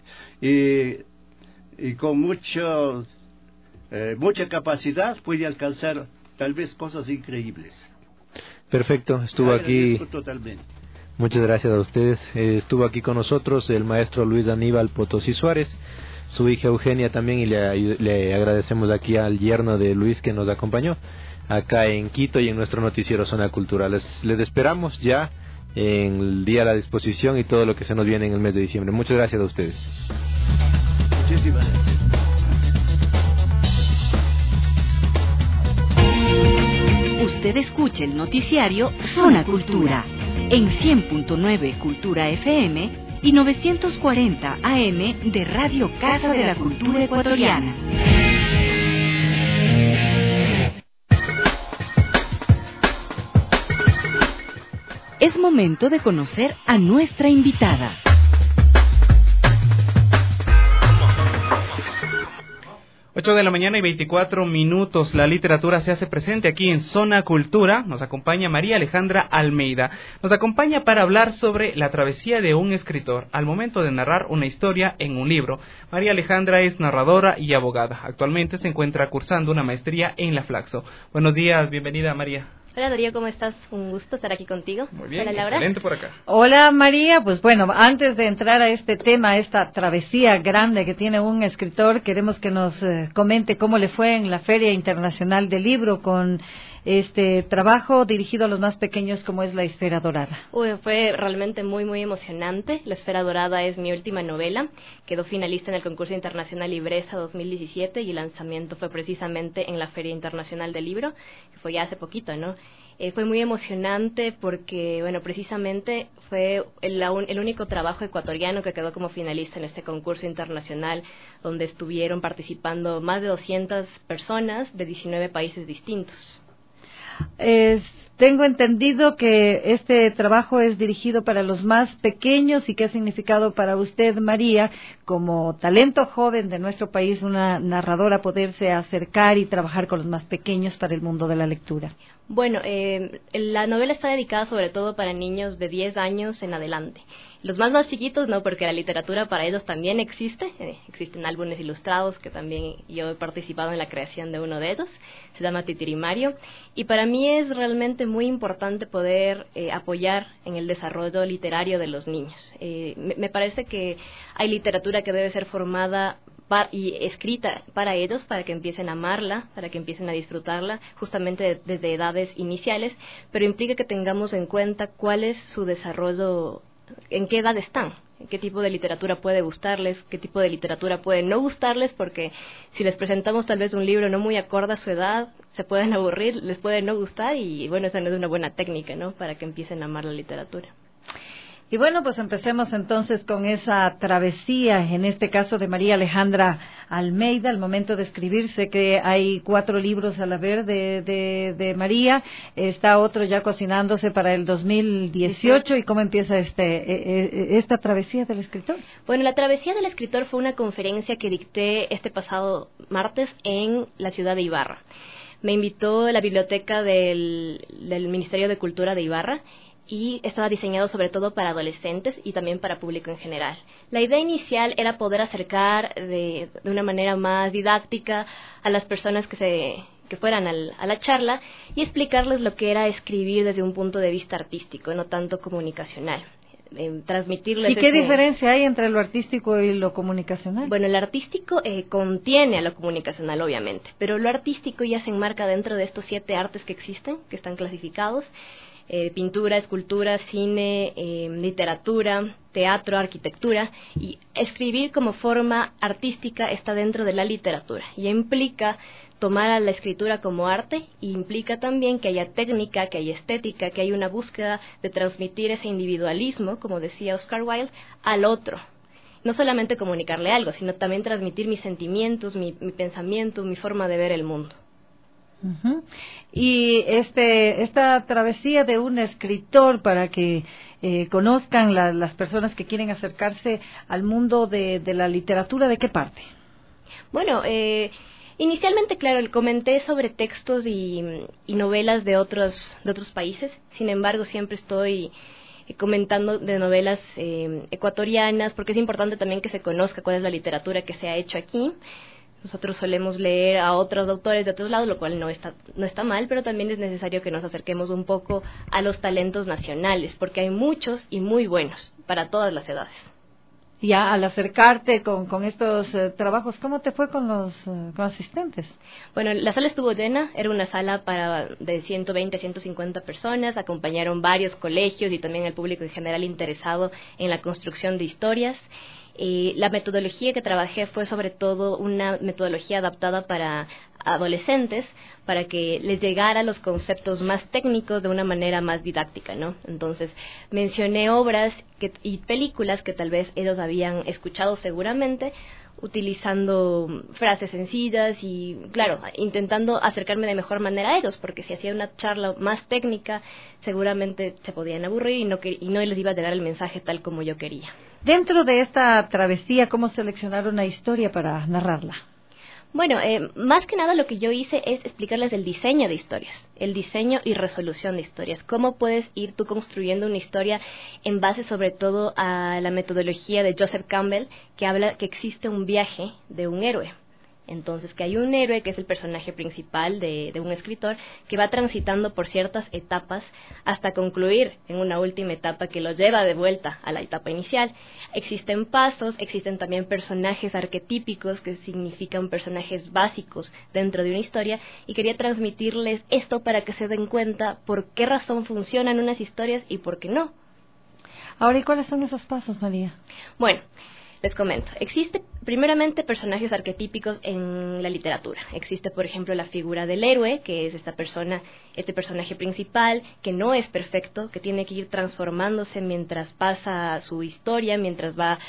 con mucha capacidad puede alcanzar tal vez cosas increíbles. Perfecto, estuvo aquí. Totalmente. Muchas gracias a ustedes. Estuvo aquí con nosotros el maestro Luis Aníbal Potosí Suárez, su hija Eugenia también, y le agradecemos aquí al yerno de Luis que nos acompañó. acá en Quito y en nuestro noticiero Zona Cultura. Les esperamos ya en el día a la disposición y todo lo que se nos viene en el mes de diciembre. Muchas gracias a ustedes. Muchísimas gracias. Usted escucha el noticiario Zona Cultura en 100.9 Cultura FM y 940 AM de Radio Casa de la Cultura Ecuatoriana. Es momento de conocer a nuestra invitada. Ocho de la mañana y 24 minutos. La literatura se hace presente aquí en Zona Cultura. Nos acompaña María Alejandra Almeida. Nos acompaña para hablar sobre la travesía de un escritor al momento de narrar una historia en un libro. María Alejandra es narradora y abogada. Actualmente se encuentra cursando una maestría en la Flaxo. Buenos días, bienvenida María. Hola Darío, ¿cómo estás? Un gusto estar aquí contigo. Muy bien, hola, Laura. Excelente por acá. Hola María, pues bueno, antes de entrar a este tema, esta travesía grande que tiene un escritor, queremos que nos comente cómo le fue en la Feria Internacional del Libro con este trabajo dirigido a los más pequeños como es La Esfera Dorada. Fue realmente muy emocionante. La Esfera Dorada es mi última novela. Quedó finalista en el concurso internacional Libresa 2017 y el lanzamiento fue precisamente en la Feria Internacional del Libro, que fue ya hace poquito, ¿no? Fue muy emocionante porque, bueno, precisamente fue el único trabajo ecuatoriano que quedó como finalista en este concurso internacional, donde estuvieron participando más de 200 personas de 19 países distintos. Tengo entendido que este trabajo es dirigido para los más pequeños y qué ha significado para usted, María, como talento joven de nuestro país, una narradora, poderse acercar y trabajar con los más pequeños para el mundo de la lectura. Bueno, la novela está dedicada sobre todo para niños de 10 años en adelante. Los más chiquitos no, porque la literatura para ellos también existe. Existen álbumes ilustrados que también yo he participado en la creación de uno de ellos. Se llama Titirimario. Y para mí es realmente muy importante poder apoyar en el desarrollo literario de los niños. Me parece que hay literatura que debe ser formada y escrita para ellos, para que empiecen a amarla, para que empiecen a disfrutarla, justamente desde edades iniciales, pero implica que tengamos en cuenta cuál es su desarrollo, en qué edad están, qué tipo de literatura puede gustarles, qué tipo de literatura puede no gustarles, porque si les presentamos tal vez un libro no muy acorde a su edad, se pueden aburrir, les puede no gustar y bueno, esa no es una buena técnica, ¿no?, para que empiecen a amar la literatura. Y bueno, pues empecemos entonces con esa travesía, en este caso de María Alejandra Almeida, al momento de escribir. Sé que hay 4 libros a la ver de María, está otro ya cocinándose para el 2018, ¿y cómo empieza esta travesía del escritor? Bueno, la travesía del escritor fue una conferencia que dicté este pasado martes en la ciudad de Ibarra. Me invitó la biblioteca del Ministerio de Cultura de Ibarra, y estaba diseñado sobre todo para adolescentes y también para público en general. La idea inicial era poder acercar de una manera más didáctica a las personas que fueran a la charla y explicarles lo que era escribir desde un punto de vista artístico, no tanto comunicacional. Transmitirles. ¿Y qué diferencia hay entre lo artístico y lo comunicacional? Bueno, el artístico contiene a lo comunicacional, obviamente, pero lo artístico ya se enmarca dentro de estos 7 artes que existen, que están clasificados. Pintura, escultura, cine, literatura, teatro, arquitectura, y escribir como forma artística está dentro de la literatura y implica tomar a la escritura como arte y implica también que haya técnica, que haya estética, que haya una búsqueda de transmitir ese individualismo, como decía Oscar Wilde, al otro. No solamente comunicarle algo, sino también transmitir mis sentimientos, mi pensamiento, mi forma de ver el mundo. Uh-huh. Y esta travesía de un escritor para que conozcan las personas que quieren acercarse al mundo de la literatura, ¿de qué parte? Bueno, inicialmente, claro, comenté sobre textos y novelas de otros países. Sin embargo, siempre estoy comentando de novelas ecuatorianas, porque es importante también que se conozca cuál es la literatura que se ha hecho aquí. Nosotros solemos leer a otros autores de otros lados, lo cual no está mal, pero también es necesario que nos acerquemos un poco a los talentos nacionales, porque hay muchos y muy buenos para todas las edades. Ya al acercarte con estos trabajos, ¿cómo te fue con los asistentes? Bueno, la sala estuvo llena, era una sala de 120 a 150 personas, acompañaron varios colegios y también el público en general interesado en la construcción de historias. La metodología que trabajé fue sobre todo una metodología adaptada para adolescentes, para que les llegara los conceptos más técnicos de una manera más didáctica, ¿no? Entonces, mencioné obras y películas que tal vez ellos habían escuchado seguramente, utilizando frases sencillas y, claro, intentando acercarme de mejor manera a ellos, porque si hacía una charla más técnica, seguramente se podían aburrir y no les iba a llegar el mensaje tal como yo quería. Dentro de esta travesía, ¿cómo seleccionar una historia para narrarla? Bueno, más que nada lo que yo hice es explicarles el diseño de historias, el diseño y resolución de historias. Cómo puedes ir tú construyendo una historia en base sobre todo a la metodología de Joseph Campbell, que habla que existe un viaje de un héroe. Entonces, que hay un héroe que es el personaje principal de un escritor que va transitando por ciertas etapas hasta concluir en una última etapa que lo lleva de vuelta a la etapa inicial. Existen pasos, existen también personajes arquetípicos que significan personajes básicos dentro de una historia y quería transmitirles esto para que se den cuenta por qué razón funcionan unas historias y por qué no. Ahora, ¿y cuáles son esos pasos, María? Bueno, les comento. Existe primeramente personajes arquetípicos en la literatura. Existe, por ejemplo, la figura del héroe, que es este personaje principal, que no es perfecto, que tiene que ir transformándose mientras pasa su historia, mientras va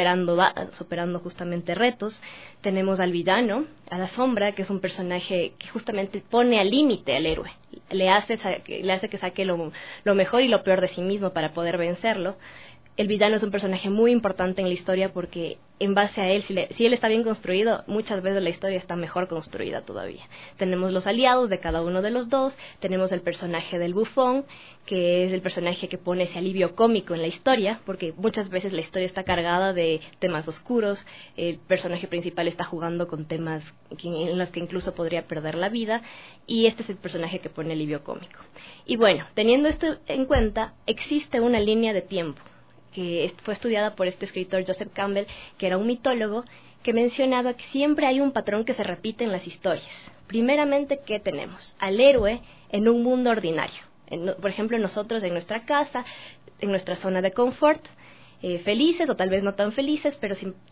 superando justamente retos. Tenemos al villano, a la sombra, que es un personaje que justamente pone al límite al héroe. Le hace que saque lo mejor y lo peor de sí mismo para poder vencerlo. El villano es un personaje muy importante en la historia porque en base a él, si él está bien construido, muchas veces la historia está mejor construida todavía. Tenemos los aliados de cada uno de los dos, tenemos el personaje del bufón, que es el personaje que pone ese alivio cómico en la historia, porque muchas veces la historia está cargada de temas oscuros, el personaje principal está jugando con temas en los que incluso podría perder la vida, y este es el personaje que pone alivio cómico. Y bueno, teniendo esto en cuenta, existe una línea de tiempo que fue estudiada por este escritor Joseph Campbell, que era un mitólogo, que mencionaba que siempre hay un patrón que se repite en las historias. Primeramente, ¿qué tenemos? Al héroe en un mundo ordinario. Por ejemplo, nosotros en nuestra casa, en nuestra zona de confort, felices o tal vez no tan felices, pero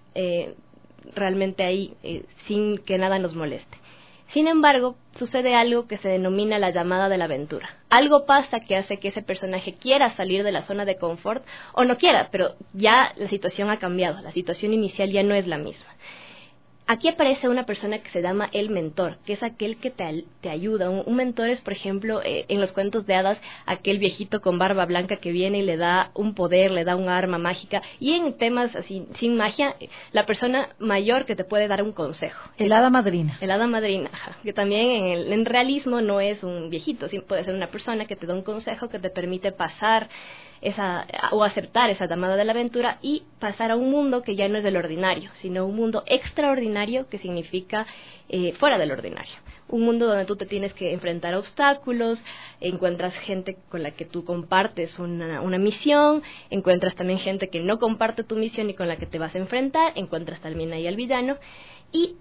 realmente ahí sin que nada nos moleste. Sin embargo, sucede algo que se denomina la llamada de la aventura. Algo pasa que hace que ese personaje quiera salir de la zona de confort o no quiera, pero ya la situación ha cambiado, la situación inicial ya no es la misma. Aquí aparece una persona que se llama el mentor, que es aquel que te ayuda. Un mentor es, por ejemplo, en los cuentos de hadas, aquel viejito con barba blanca que viene y le da un poder, le da un arma mágica. Y en temas así, sin magia, la persona mayor que te puede dar un consejo. El hada madrina. El hada madrina, ajá, que también en realismo no es un viejito, puede ser una persona que te da un consejo que te permite pasar o aceptar esa llamada de la aventura y pasar a un mundo que ya no es del ordinario, sino un mundo extraordinario, que significa fuera del ordinario. Un mundo donde tú te tienes que enfrentar a obstáculos, encuentras gente con la que tú compartes una misión, encuentras también gente que no comparte tu misión y con la que te vas a enfrentar, encuentras también ahí al villano y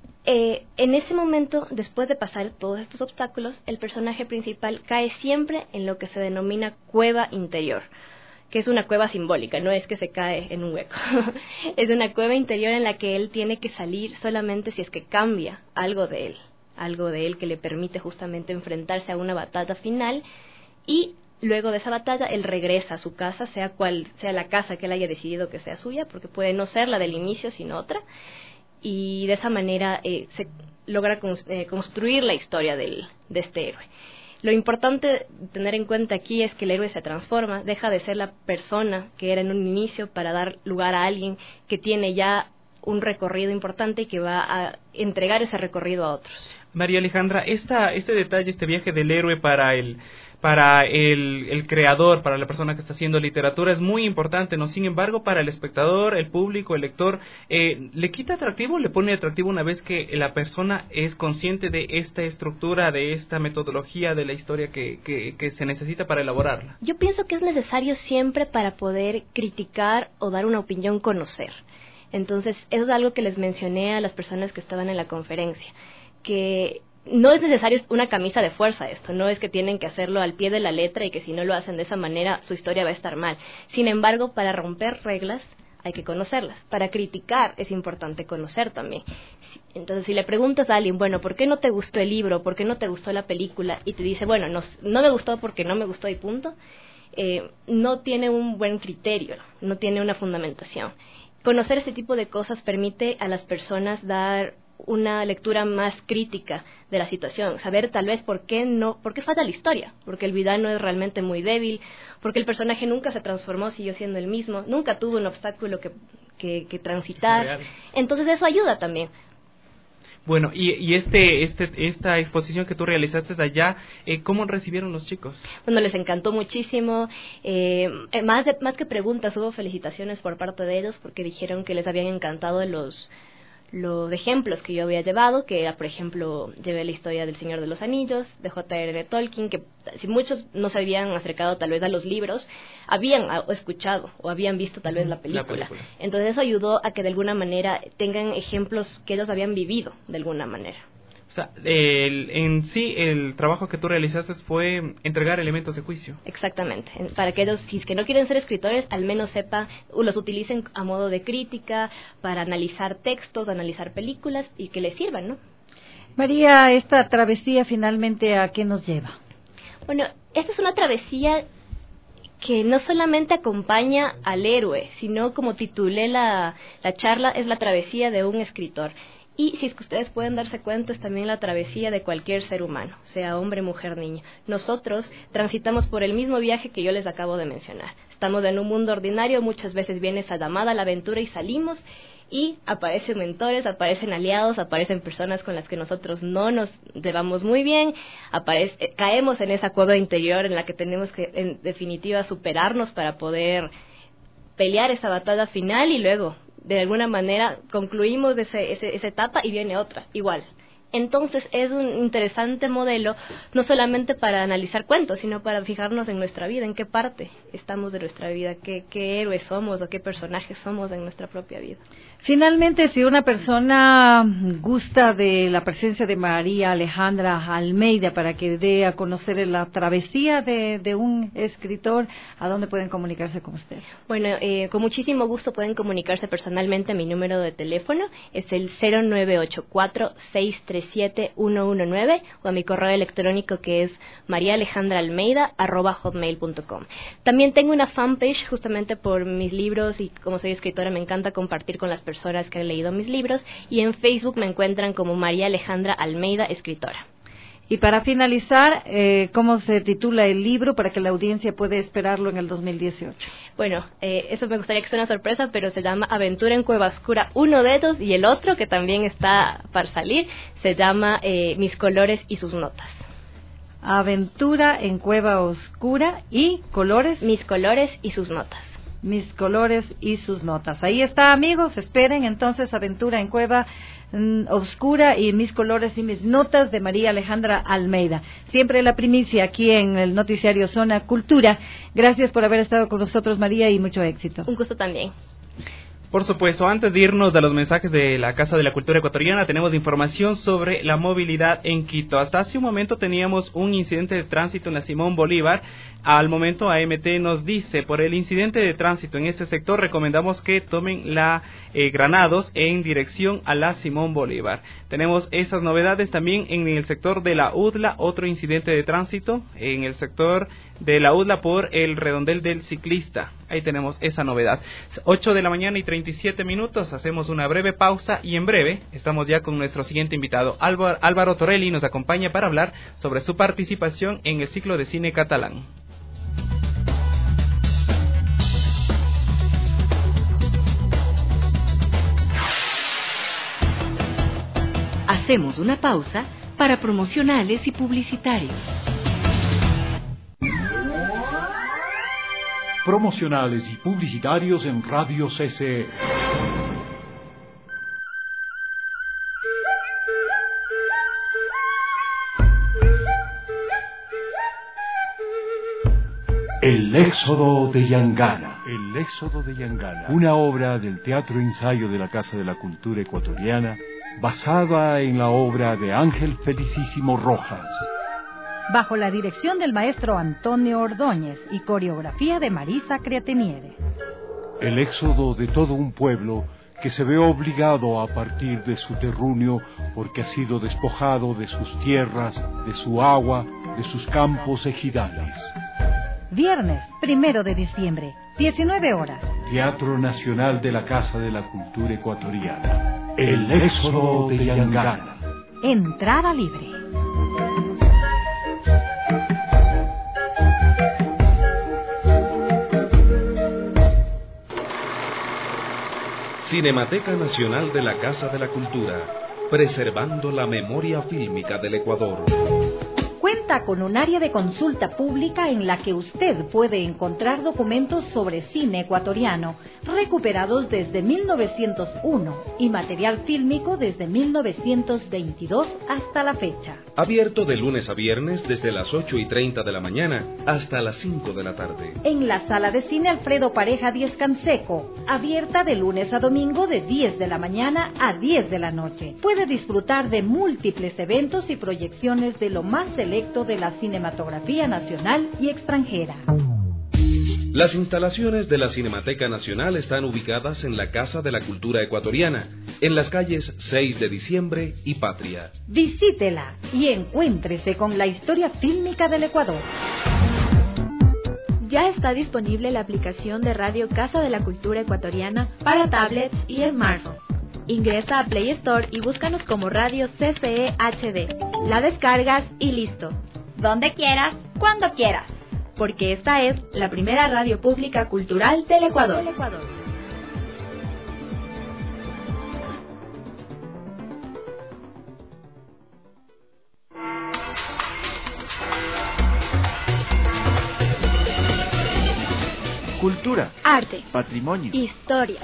en ese momento, después de pasar todos estos obstáculos, el personaje principal cae siempre en lo que se denomina cueva interior, que es una cueva simbólica, no es que se cae en un hueco. Es una cueva interior en la que él tiene que salir solamente si es que cambia algo de él que le permite justamente enfrentarse a una batalla final, y luego de esa batalla él regresa a su casa, sea cual sea la casa que él haya decidido que sea suya, porque puede no ser la del inicio sino otra, y de esa manera se logra construir la historia de este héroe. Lo importante tener en cuenta aquí es que el héroe se transforma, deja de ser la persona que era en un inicio para dar lugar a alguien que tiene ya un recorrido importante y que va a entregar ese recorrido a otros. María Alejandra, este detalle, este viaje del héroe para el creador, para la persona que está haciendo literatura es muy importante, ¿no? Sin embargo, para el espectador, el público, el lector, ¿le quita atractivo? ¿Le pone atractivo una vez que la persona es consciente de esta estructura, de esta metodología de la historia que se necesita para elaborarla? Yo pienso que es necesario siempre para poder criticar o dar una opinión, conocer. Entonces, eso es algo que les mencioné a las personas que estaban en la conferencia, que no es necesario una camisa de fuerza esto, no es que tienen que hacerlo al pie de la letra y que si no lo hacen de esa manera su historia va a estar mal. Sin embargo, para romper reglas hay que conocerlas, para criticar es importante conocer también. Entonces, si le preguntas a alguien, bueno, ¿por qué no te gustó el libro? ¿Por qué no te gustó la película? Y te dice, bueno, no me gustó porque no me gustó y punto, no tiene un buen criterio, no tiene una fundamentación. Conocer este tipo de cosas permite a las personas dar una lectura más crítica de la situación, saber tal vez por qué falta la historia, porque el villano es realmente muy débil, porque el personaje nunca se transformó, siguió siendo el mismo, nunca tuvo un obstáculo que transitar, entonces eso ayuda también. Bueno, y esta exposición que tú realizaste allá, ¿cómo recibieron los chicos? Bueno, les encantó muchísimo. Más que preguntas, hubo felicitaciones por parte de ellos porque dijeron que les habían encantado los ejemplos que yo había llevado, que era, por ejemplo, llevé la historia del Señor de los Anillos, de J.R.R. Tolkien, que si muchos no se habían acercado tal vez a los libros, habían escuchado o habían visto tal vez la película. Entonces eso ayudó a que de alguna manera tengan ejemplos que ellos habían vivido de alguna manera. O sea, en sí el trabajo que tú realizaste fue entregar elementos de juicio. Exactamente, para que ellos, si es que no quieren ser escritores, al menos sepan, los utilicen a modo de crítica, para analizar textos, analizar películas y que les sirvan, ¿no? María, esta travesía finalmente, ¿a qué nos lleva? Bueno, esta es una travesía que no solamente acompaña al héroe, sino como titulé la charla, es la travesía de un escritor. Y si es que ustedes pueden darse cuenta, es también la travesía de cualquier ser humano, sea hombre, mujer, niño. Nosotros transitamos por el mismo viaje que yo les acabo de mencionar. Estamos en un mundo ordinario, muchas veces viene esa llamada a la aventura y salimos, y aparecen mentores, aparecen aliados, aparecen personas con las que nosotros no nos llevamos muy bien, caemos en esa cueva interior en la que tenemos que, en definitiva, superarnos para poder pelear esa batalla final y luego de alguna manera concluimos esa etapa y viene otra, igual. Entonces es un interesante modelo, no solamente para analizar cuentos, sino para fijarnos en nuestra vida, en qué parte estamos de nuestra vida, qué héroes somos o qué personajes somos en nuestra propia vida. Finalmente, si una persona gusta de la presencia de María Alejandra Almeida para que dé a conocer la travesía de un escritor, ¿a dónde pueden comunicarse con usted? Bueno, con muchísimo gusto pueden comunicarse personalmente a mi número de teléfono, es el 0984-637-119 o a mi correo electrónico que es mariaalejandraalmeida@hotmail.com. También tengo una fanpage justamente por mis libros y como soy escritora me encanta compartir con las personas que han leído mis libros y en Facebook me encuentran como María Alejandra Almeida, escritora. Y para finalizar, ¿cómo se titula el libro para que la audiencia pueda esperarlo en el 2018? Bueno, eso me gustaría que sea una sorpresa, pero se llama Aventura en Cueva Oscura, uno de ellos, y el otro, que también está para salir, se llama Mis colores y sus notas. Aventura en Cueva Oscura y colores. Mis colores y sus notas. Mis colores y sus notas. Ahí está, amigos, esperen entonces Aventura en Cueva Oscura y Mis colores y mis notas de María Alejandra Almeida. Siempre la primicia aquí en el noticiario Zona Cultura. Gracias por haber estado con nosotros, María, y mucho éxito. Un gusto también. Por supuesto, antes de irnos a los mensajes de la Casa de la Cultura Ecuatoriana, tenemos información sobre la movilidad en Quito. Hasta hace un momento teníamos un incidente de tránsito en la Simón Bolívar. Al momento AMT nos dice, por el incidente de tránsito en este sector, recomendamos que tomen la Granados en dirección a la Simón Bolívar. Tenemos esas novedades también en el sector de la UDLA, otro incidente de tránsito en el sector de la UDLA por el redondel del ciclista. Ahí tenemos esa novedad. 8 de la mañana y 37 minutos, hacemos una breve pausa y en breve estamos ya con nuestro siguiente invitado. Álvaro Torelli nos acompaña para hablar sobre su participación en el ciclo de cine catalán. Hacemos una pausa para promocionales y publicitarios. Promocionales y publicitarios en Radio CCE. El Éxodo de Yangana. El Éxodo de Yangana. Una obra del Teatro Ensayo de la Casa de la Cultura Ecuatoriana, basada en la obra de Ángel Felicísimo Rojas. Bajo la dirección del maestro Antonio Ordóñez y coreografía de Marisa Criateniere. El éxodo de todo un pueblo que se ve obligado a partir de su terruño porque ha sido despojado de sus tierras, de su agua, de sus campos ejidales. Viernes 1 de diciembre, 19 horas. Teatro Nacional de la Casa de la Cultura Ecuatoriana. El Éxodo de Yangana. Entrada libre. Cinemateca Nacional de la Casa de la Cultura, preservando la memoria fílmica del Ecuador. Cuenta con un área de consulta pública en la que usted puede encontrar documentos sobre cine ecuatoriano recuperados desde 1901 y material fílmico desde 1922 hasta la fecha. Abierto de lunes a viernes desde las 8:30 de la mañana hasta las 5 de la tarde. En la sala de cine Alfredo Pareja Díez Canseco, abierta de lunes a domingo de 10 de la mañana a 10 de la noche. Puede disfrutar de múltiples eventos y proyecciones de lo más selecto de la cinematografía nacional y extranjera. Las instalaciones de la Cinemateca Nacional están ubicadas en la Casa de la Cultura Ecuatoriana, en las calles 6 de Diciembre y Patria. Visítela y encuéntrese con la historia fílmica del Ecuador. Ya está disponible la aplicación de Radio Casa de la Cultura Ecuatoriana para tablets y smartphones. Ingresa a Play Store y búscanos como Radio CCE HD. La descargas y listo. Donde quieras, cuando quieras. Porque esta es la primera radio pública cultural del Ecuador. Cultura, arte, patrimonio, historia.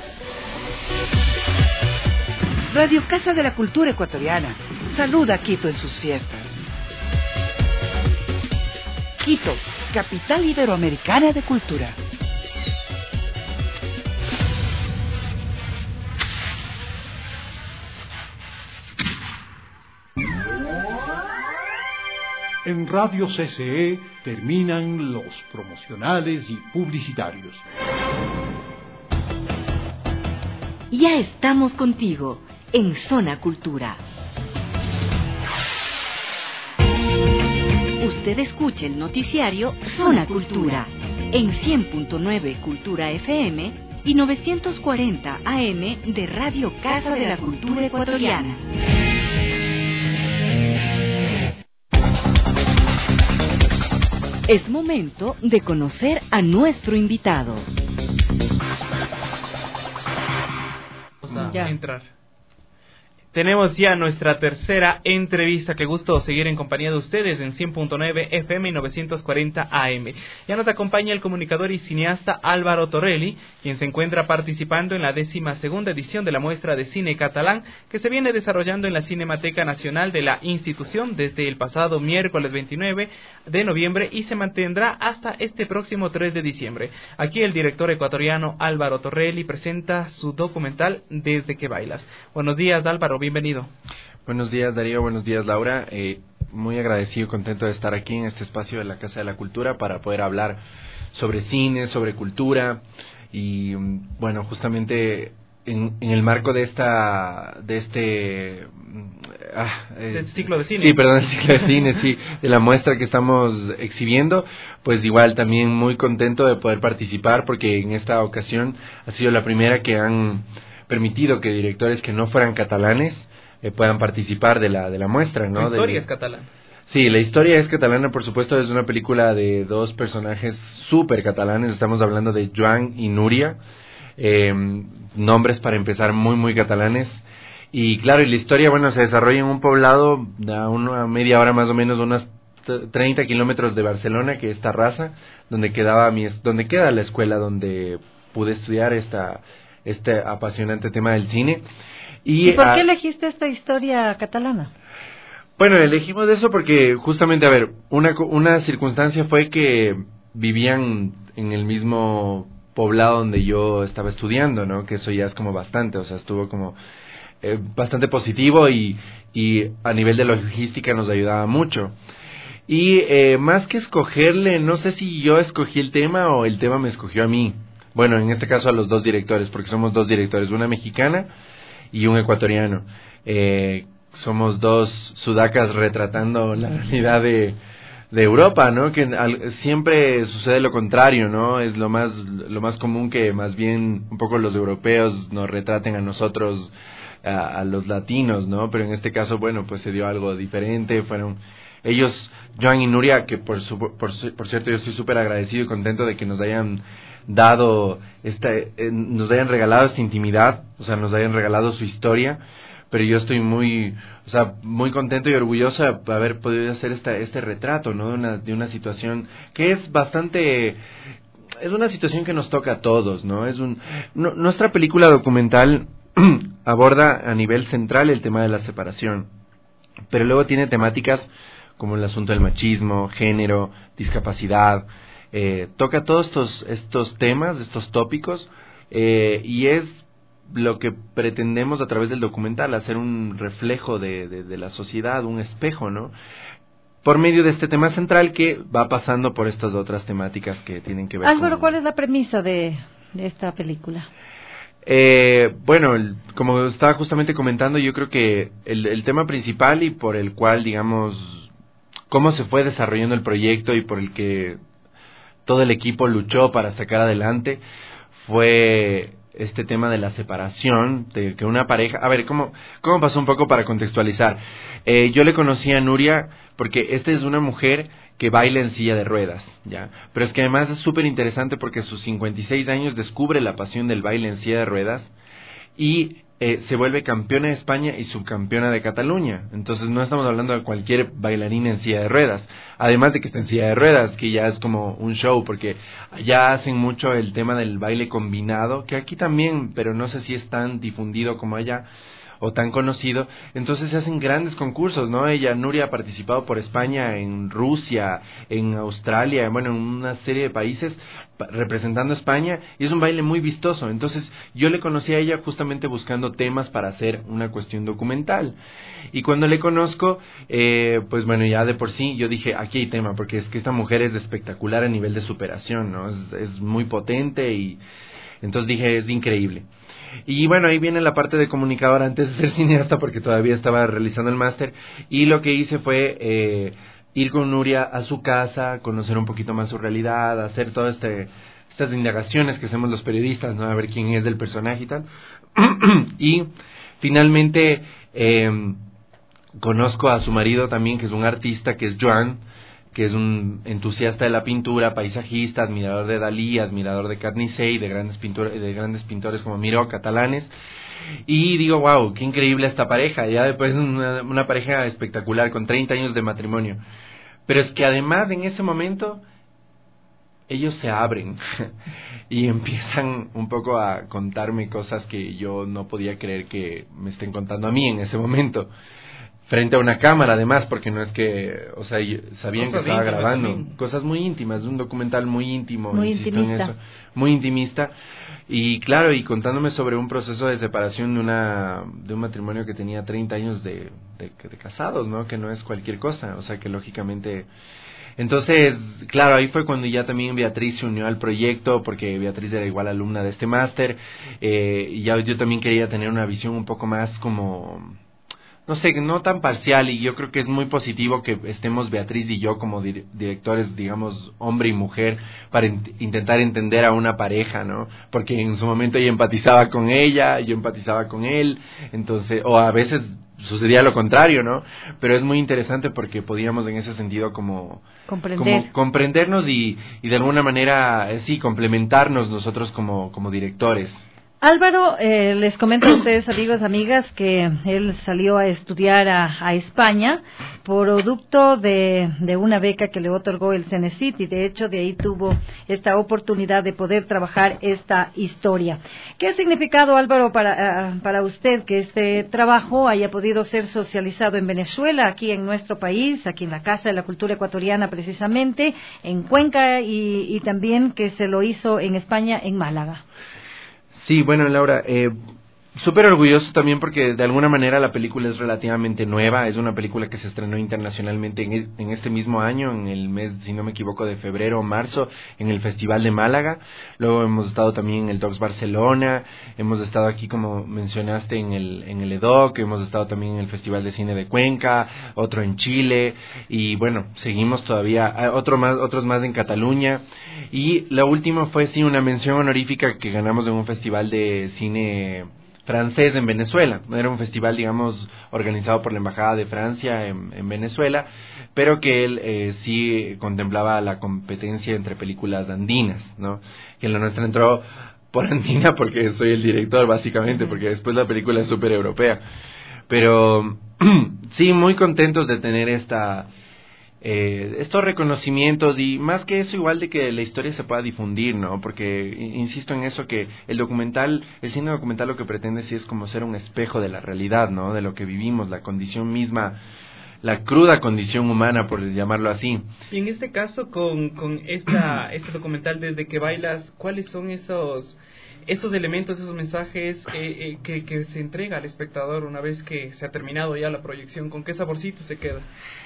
Radio Casa de la Cultura Ecuatoriana saluda a Quito en sus fiestas. Quito, capital iberoamericana de cultura. En Radio CCE terminan los promocionales y publicitarios. Ya estamos contigo en Zona Cultura. Usted escucha el noticiario Zona Cultura en 100.9 Cultura FM y 940 AM de Radio Casa de la Cultura Ecuatoriana. Es momento de conocer a nuestro invitado. Vamos a entrar. Tenemos ya nuestra tercera entrevista. Qué gusto seguir en compañía de ustedes en 100.9 FM y 940 AM. Ya nos acompaña el comunicador y cineasta Álvaro Torrelli, quien se encuentra participando en la 12ª edición de la muestra de cine catalán que se viene desarrollando en la Cinemateca Nacional de la institución desde el pasado miércoles 29 de noviembre y se mantendrá hasta este próximo 3 de diciembre. Aquí el director ecuatoriano Álvaro Torrelli presenta su documental Desde que bailas. Buenos días, Álvaro. Bienvenido. Buenos días, Darío. Buenos días, Laura. Muy agradecido y contento de estar aquí en este espacio de la Casa de la Cultura para poder hablar sobre cine, sobre cultura y, bueno, justamente en el marco de este ciclo de cine. Sí, perdón, el ciclo de cine, sí, de la muestra que estamos exhibiendo, pues igual también muy contento de poder participar porque en esta ocasión ha sido la primera que han permitido que directores que no fueran catalanes puedan participar de la muestra, ¿no? La historia es catalana. Sí, la historia es catalana, por supuesto, es una película de dos personajes súper catalanes, estamos hablando de Joan y Núria, nombres para empezar muy, muy catalanes, Y claro, y la historia, bueno, se desarrolla en un poblado a una media hora más o menos, unas 30 kilómetros de Barcelona, que es Tarrasa, donde queda la escuela donde pude estudiar este apasionante tema del cine. ¿Y por qué elegiste esta historia catalana? Bueno, elegimos eso porque justamente, a ver, una circunstancia fue que vivían en el mismo poblado donde yo estaba estudiando, ¿no? Que eso ya es como bastante, o sea, estuvo como bastante positivo y a nivel de logística nos ayudaba mucho. Y más que escogerle, no sé si yo escogí el tema o el tema me escogió a mí. Bueno, en este caso a los dos directores, porque somos dos directores, una mexicana y un ecuatoriano. Somos dos sudacas retratando la realidad de Europa, ¿no? Que siempre sucede lo contrario, ¿no? Es lo más común que más bien un poco los europeos nos retraten a nosotros, a los latinos, ¿no? Pero en este caso, bueno, pues se dio algo diferente. Fueron ellos, Joan y Nuria, que por cierto yo estoy súper agradecido y contento de que nos hayan dado nos hayan regalado esta intimidad, o sea, nos hayan regalado su historia. Pero yo estoy muy contento y orgulloso de haber podido hacer este retrato, ¿no? De una situación que es una situación que nos toca a todos, ¿no? Nuestra película documental aborda a nivel central el tema de la separación, pero luego tiene temáticas como el asunto del machismo, género, discapacidad, toca todos estos temas, estos tópicos, y es lo que pretendemos a través del documental, hacer un reflejo de la sociedad, un espejo, ¿no? Por medio de este tema central que va pasando por estas otras temáticas que tienen que ver Álvaro, ¿cuál es la premisa de esta película? Bueno, como estaba justamente comentando, yo creo que el tema principal y por el cual, digamos, cómo se fue desarrollando el proyecto y por el que todo el equipo luchó para sacar adelante fue este tema de la separación, de que una pareja... A ver, ¿cómo pasó un poco para contextualizar? Yo le conocí a Nuria porque esta es una mujer que baila en silla de ruedas, ¿ya? Pero es que además es súper interesante porque a sus 56 años descubre la pasión del baile en silla de ruedas y se vuelve campeona de España y subcampeona de Cataluña. Entonces no estamos hablando de cualquier bailarina en silla de ruedas, además de que está en silla de ruedas, que ya es como un show, porque allá hacen mucho el tema del baile combinado, que aquí también, pero no sé si es tan difundido como allá o tan conocido. Entonces se hacen grandes concursos, ¿no? Nuria ha participado por España, en Rusia, en Australia, bueno, en una serie de países representando a España, y es un baile muy vistoso. Entonces yo le conocí a ella justamente buscando temas para hacer una cuestión documental, y cuando le conozco, pues bueno, ya de por sí yo dije, aquí hay tema, porque es que esta mujer es espectacular a nivel de superación, ¿no? Es muy potente, y entonces dije, es increíble. Y bueno, ahí viene la parte de comunicadora antes de ser cineasta, porque todavía estaba realizando el máster, y lo que hice fue ir con Nuria a su casa, conocer un poquito más su realidad, hacer todas estas indagaciones que hacemos los periodistas, ¿no? A ver quién es el personaje y tal. Y finalmente conozco a su marido también, que es un artista, que es Joan, que es un entusiasta de la pintura, paisajista, admirador de Dalí, admirador de Carnicé y de grandes pintores como Miró, catalanes. Y digo, wow, qué increíble esta pareja. Ya después una pareja espectacular, con 30 años de matrimonio. Pero es que además en ese momento ellos se abren y empiezan un poco a contarme cosas que yo no podía creer que me estén contando a mí en ese momento. Frente a una cámara, además, porque no es que, o sea, sabían que estaba grabando también. Cosas muy íntimas, un documental muy íntimo, muy intimista. En eso, muy intimista, y claro, y contándome sobre un proceso de separación de un matrimonio que tenía 30 años de casados, ¿no? Que no es cualquier cosa, o sea, que lógicamente... Entonces, claro, ahí fue cuando ya también Beatriz se unió al proyecto, porque Beatriz era igual alumna de este máster, y ya yo también quería tener una visión un poco más como... no sé, no tan parcial, y yo creo que es muy positivo que estemos Beatriz y yo como directores, digamos, hombre y mujer, para intentar entender a una pareja, ¿no? Porque en su momento ella empatizaba con ella, yo empatizaba con él, entonces, o a veces sucedía lo contrario, ¿no? Pero es muy interesante porque podíamos en ese sentido como comprendernos y de alguna manera, sí, complementarnos nosotros como directores. Álvaro, les comento a ustedes, amigos, amigas, que él salió a estudiar a España producto de una beca que le otorgó el CENESID, y de hecho de ahí tuvo esta oportunidad de poder trabajar esta historia. ¿Qué ha significado, Álvaro, para usted que este trabajo haya podido ser socializado en Venezuela, aquí en nuestro país, aquí en la Casa de la Cultura Ecuatoriana precisamente, en Cuenca, y también que se lo hizo en España, en Málaga? Sí, bueno, Laura, súper orgulloso también porque de alguna manera la película es relativamente nueva. Es una película que se estrenó internacionalmente en este mismo año, en el mes, si no me equivoco, de febrero o marzo, en el Festival de Málaga. Luego hemos estado también en el Docs Barcelona, hemos estado aquí, como mencionaste, en el EDOC, hemos estado también en el Festival de Cine de Cuenca, otro en Chile, y bueno, seguimos todavía, otros más en Cataluña. Y la última fue, sí, una mención honorífica que ganamos en un festival de cine francés en Venezuela. Era un festival, digamos, organizado por la Embajada de Francia en Venezuela, pero que él sí contemplaba la competencia entre películas andinas, ¿no? Que en la nuestra entró por andina porque soy el director, básicamente, porque después la película es súper europea. Pero sí, muy contentos de tener estos reconocimientos, y más que eso, igual de que la historia se pueda difundir, ¿no? Porque insisto en eso, que el cine documental lo que pretende sí es como ser un espejo de la realidad, ¿no? De lo que vivimos, la condición misma, la cruda condición humana, por llamarlo así. Y en este caso, con este documental, Desde que bailas, ¿cuáles son esos elementos, esos mensajes que se entrega al espectador una vez que se ha terminado ya la proyección? ¿Con qué saborcito se queda?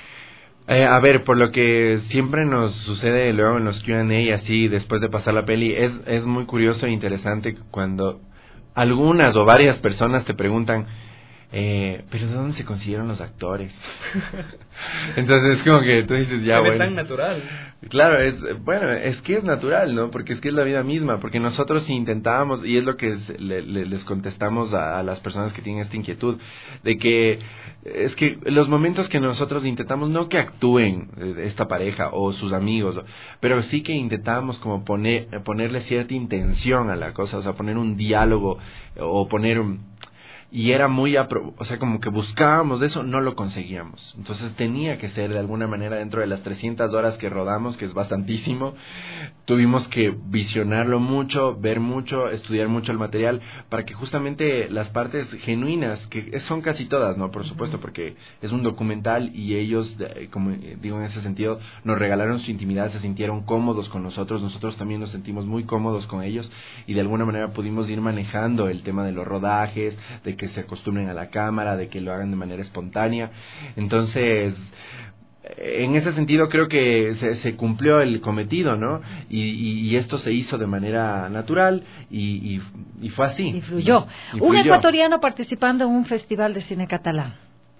A ver, por lo que siempre nos sucede luego en los Q&A, así después de pasar la peli, es muy curioso e interesante cuando algunas o varias personas te preguntan, pero ¿de dónde se consiguieron los actores? Entonces es como que tú dices, ya, bueno, tan natural. Claro, es que es natural, ¿no? Porque es que es la vida misma, porque nosotros intentábamos, y es lo que les contestamos a las personas que tienen esta inquietud, de que es que los momentos que nosotros intentamos, no que actúen esta pareja o sus amigos, pero sí que intentamos como ponerle cierta intención a la cosa, o sea, poner un diálogo o poner y era muy, o sea, como que buscábamos de eso, no lo conseguíamos. Entonces tenía que ser de alguna manera dentro de las 300 horas que rodamos, que es bastantísimo. Tuvimos que visionarlo mucho, ver mucho, estudiar mucho el material, para que justamente las partes genuinas, que son casi todas, ¿no? Por supuesto, porque es un documental y ellos, como digo en ese sentido, nos regalaron su intimidad, se sintieron cómodos con nosotros también nos sentimos muy cómodos con ellos, y de alguna manera pudimos ir manejando el tema de los rodajes, de que se acostumbren a la cámara, de que lo hagan de manera espontánea. Entonces, en ese sentido creo que se cumplió el cometido, ¿no? Y esto se hizo de manera natural y fue así. Y fluyó. Un ecuatoriano participando en un festival de cine catalán.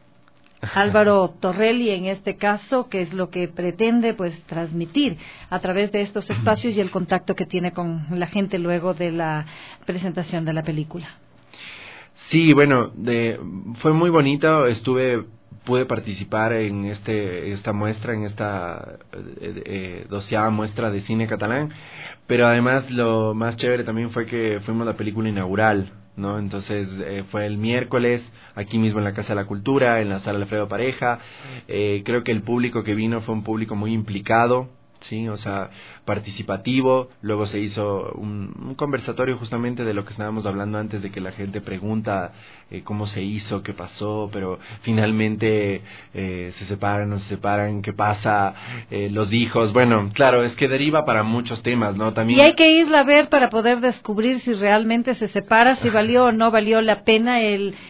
Álvaro Torrelli, en este caso, que es lo que pretende pues transmitir a través de estos espacios y el contacto que tiene con la gente luego de la presentación de la película. Sí, bueno, fue muy bonito. Pude participar en esta muestra, en esta 12ª muestra de cine catalán, pero además lo más chévere también fue que fuimos la película inaugural, ¿no? Entonces fue el miércoles, aquí mismo en la Casa de la Cultura, en la Sala Alfredo Pareja. Creo que el público que vino fue un público muy implicado, sí, o sea, participativo. Luego se hizo un conversatorio justamente de lo que estábamos hablando antes, de que la gente pregunta cómo se hizo, qué pasó, pero finalmente se separan, no se separan, qué pasa, los hijos. Bueno, claro, es que deriva para muchos temas, ¿no? También. Y hay que irla a ver para poder descubrir si realmente se separa, si valió o no valió la pena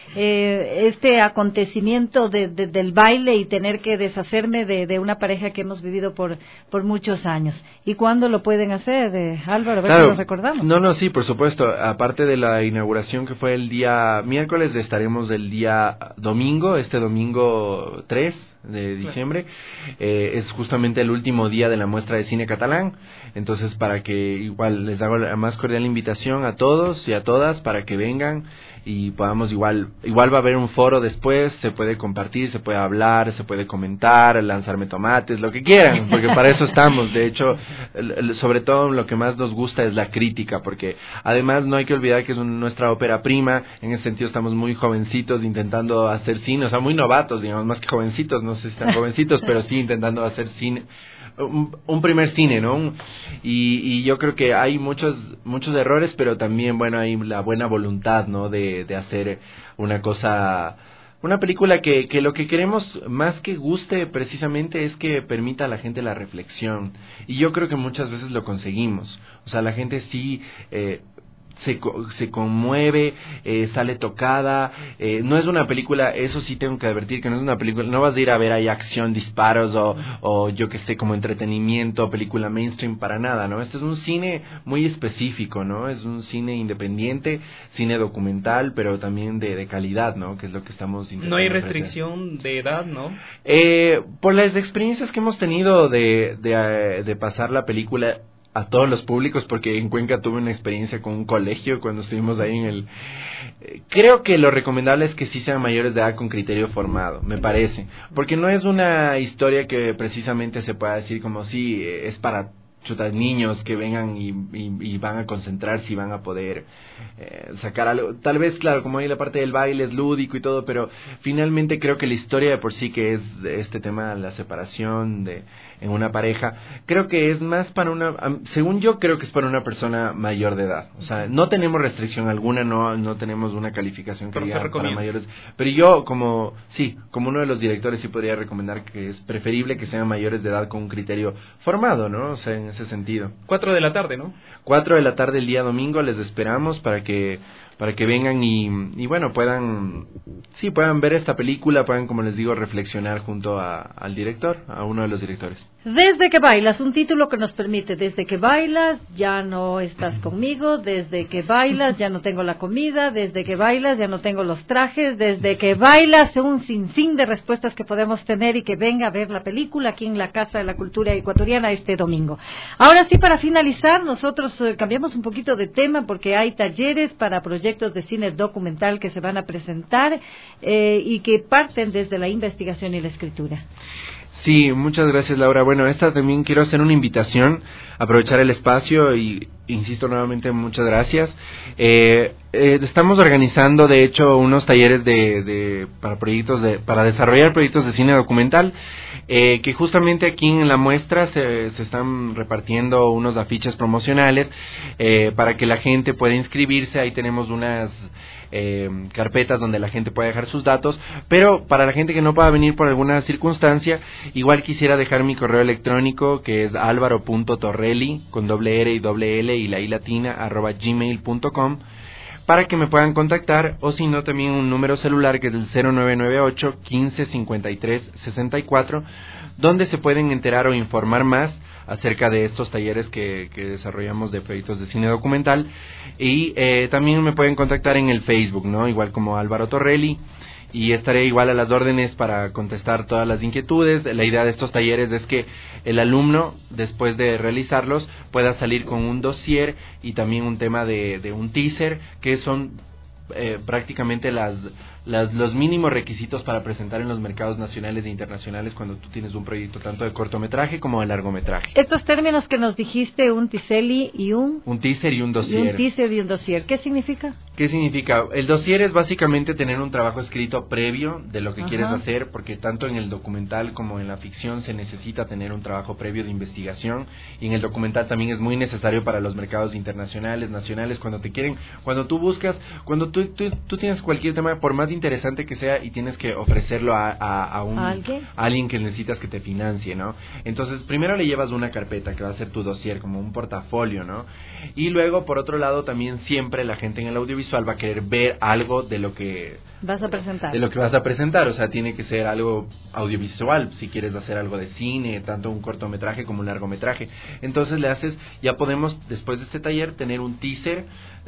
este acontecimiento del baile, y tener que deshacerme de una pareja que hemos vivido por muchos años. ¿Y cuándo lo pueden hacer, Álvaro? A ver, claro, si lo recordamos. No, sí, por supuesto. Aparte de la inauguración, que fue el día miércoles, estaremos el día domingo, este domingo 3 de diciembre. Es justamente el último día de la muestra de cine catalán. Entonces, para que igual les hago la más cordial invitación a todos y a todas para que vengan y podamos igual va a haber un foro después, se puede compartir, se puede hablar, se puede comentar, lanzarme tomates, lo que quieran, porque para eso estamos. disfrutamos. De hecho, sobre todo lo que más nos gusta es la crítica, porque además no hay que olvidar que es nuestra ópera prima. En ese sentido estamos muy jovencitos intentando hacer cine, o sea, muy novatos, digamos, más que jovencitos, no sé si están jovencitos, pero sí intentando hacer cine. Un primer cine, ¿no? Y yo creo que hay muchos errores, pero también, bueno, hay la buena voluntad, ¿no? De hacer una película que lo que queremos, más que guste precisamente, es que permita a la gente la reflexión. Y yo creo que muchas veces lo conseguimos. O sea, la gente sí se conmueve, sale tocada. No es una película, eso sí tengo que advertir, que no es una película, no vas a ir a ver ahí acción, disparos o yo que sé, como entretenimiento, película mainstream, para nada, ¿no? Este es un cine muy específico, ¿no? Es un cine independiente, cine documental, pero también de calidad, ¿no? Que es lo que estamos intentando. No hay restricción de edad, ¿no? Por las experiencias que hemos tenido de pasar la película a todos los públicos, porque en Cuenca tuve una experiencia con un colegio cuando estuvimos ahí creo que lo recomendable es que sí sean mayores de edad con criterio formado, me parece, porque no es una historia que precisamente se pueda decir como si es para niños que vengan y van a concentrarse y van a poder sacar algo. Tal vez, claro, como hay la parte del baile es lúdico y todo, pero finalmente creo que la historia de por sí, que es este tema de la separación en una pareja, creo que es más para según yo creo que es para una persona mayor de edad. O sea, no tenemos restricción alguna, no tenemos una calificación que diga para mayores, pero yo como uno de los directores sí podría recomendar que es preferible que sean mayores de edad con un criterio formado, ¿no? O sea, en ese sentido. 4 de la tarde, ¿no? 4 de la tarde el día domingo, les esperamos para que vengan y bueno, puedan ver esta película, puedan, como les digo, reflexionar junto al director, a uno de los directores. Desde que bailas, un título que nos permite: desde que bailas ya no estás conmigo, desde que bailas ya no tengo la comida, desde que bailas ya no tengo los trajes, desde que bailas, un sinfín de respuestas que podemos tener, y que venga a ver la película aquí en la Casa de la Cultura Ecuatoriana este domingo. Ahora sí, para finalizar, nosotros cambiamos un poquito de tema, porque hay talleres para proyectos de cine documental que se van a presentar y que parten desde la investigación y la escritura. Sí, muchas gracias, Laura. Bueno, también quiero hacer una invitación, aprovechar el espacio y insisto nuevamente, muchas gracias. Estamos organizando, de hecho, unos talleres para desarrollar proyectos de cine documental, que justamente aquí en la muestra se están repartiendo unos afiches promocionales para que la gente pueda inscribirse. Ahí tenemos unas carpetas donde la gente puede dejar sus datos, pero para la gente que no pueda venir por alguna circunstancia, igual quisiera dejar mi correo electrónico, que es alvaro.torrelli con doble R y doble L y la I latina @gmail.com, para que me puedan contactar, o si no, también un número celular que es el 0998 15 53 64, donde se pueden enterar o informar más acerca de estos talleres que desarrollamos de proyectos de cine documental. Y también me pueden contactar en el Facebook, ¿no? Igual como Álvaro Torrelli, y estaré igual a las órdenes para contestar todas las inquietudes. La idea de estos talleres es que el alumno, después de realizarlos, pueda salir con un dossier y también un tema de un teaser, que son prácticamente los mínimos requisitos para presentar en los mercados nacionales e internacionales cuando tú tienes un proyecto tanto de cortometraje como de largometraje. Estos términos que nos dijiste, un tiseli y un teaser y un dossier. Un teaser y un dossier, ¿qué significa? ¿Qué significa? El dossier es básicamente tener un trabajo escrito previo de lo que quieres hacer, porque tanto en el documental como en la ficción se necesita tener un trabajo previo de investigación, y en el documental también es muy necesario para los mercados internacionales, nacionales, cuando tú buscas, cuando tú tienes cualquier tema, por más interesante que sea, y tienes que ofrecerlo a alguien que necesitas que te financie, ¿no? Entonces, primero le llevas una carpeta que va a ser tu dossier, como un portafolio, ¿no? Y luego, por otro lado, también siempre la gente en el audiovisual va a querer ver algo de lo que vas a presentar. O sea, tiene que ser algo audiovisual, si quieres hacer algo de cine, tanto un cortometraje como un largometraje. Entonces ya podemos, después de este taller, tener un teaser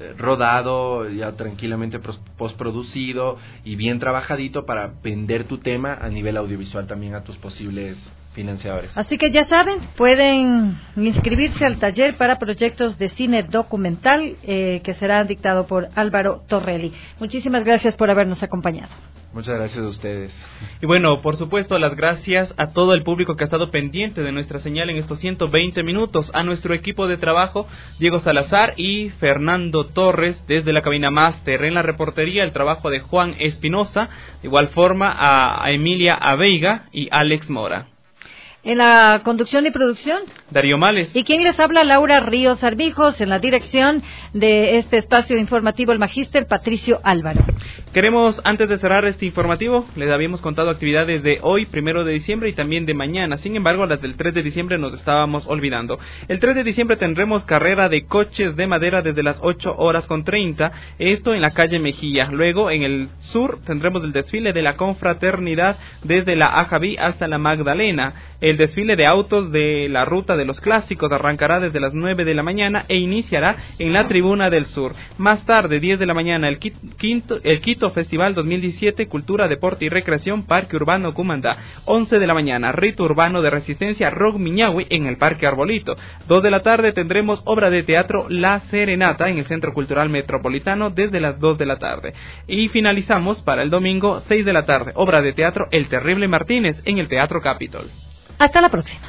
rodado, ya tranquilamente postproducido y bien trabajadito, para vender tu tema a nivel audiovisual también a tus posibles financiadores. Así que ya saben, pueden inscribirse al taller para proyectos de cine documental que será dictado por Álvaro Torrelli. Muchísimas gracias por habernos acompañado. Muchas gracias a ustedes. Y bueno, por supuesto, las gracias a todo el público que ha estado pendiente de nuestra señal en estos 120 minutos, a nuestro equipo de trabajo, Diego Salazar y Fernando Torres, desde la cabina máster. En la reportería, el trabajo de Juan Espinosa, de igual forma a Emilia Aveiga y Alex Mora. En la conducción y producción, Darío Males. ¿Y quién les habla? Laura Ríos Armijos. En la dirección de este espacio informativo, el magíster Patricio Álvaro. Queremos, antes de cerrar este informativo, les habíamos contado actividades de hoy, 1 de diciembre, y también de mañana. Sin embargo, las del 3 de diciembre nos estábamos olvidando. El 3 de diciembre tendremos carrera de coches de madera desde las 8:30, esto en la calle Mejía. Luego, en el sur, tendremos el desfile de la confraternidad desde la Ajaví hasta la Magdalena. El desfile de autos de la Ruta de los Clásicos arrancará desde las 9 de la mañana e iniciará en la Tribuna del Sur. Más tarde, 10 de la mañana, el Quito Festival 2017, Cultura, Deporte y Recreación, Parque Urbano Cumandá. 11 de la mañana, Rito Urbano de Resistencia, Rock Miñahui en el Parque Arbolito. 2 de la tarde tendremos obra de teatro La Serenata en el Centro Cultural Metropolitano desde las 2 de la tarde. Y finalizamos para el domingo, 6 de la tarde, obra de teatro El Terrible Martínez en el Teatro Capitol. Hasta la próxima.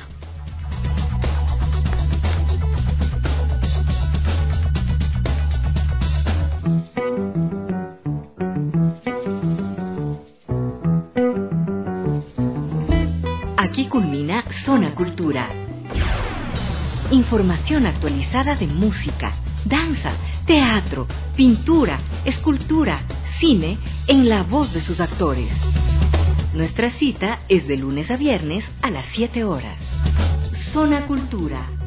Aquí culmina Zona Cultura. Información actualizada de música, danza, teatro, pintura, escultura, cine, en la voz de sus actores. Nuestra cita es de lunes a viernes a las 7 horas. Zona Cultura.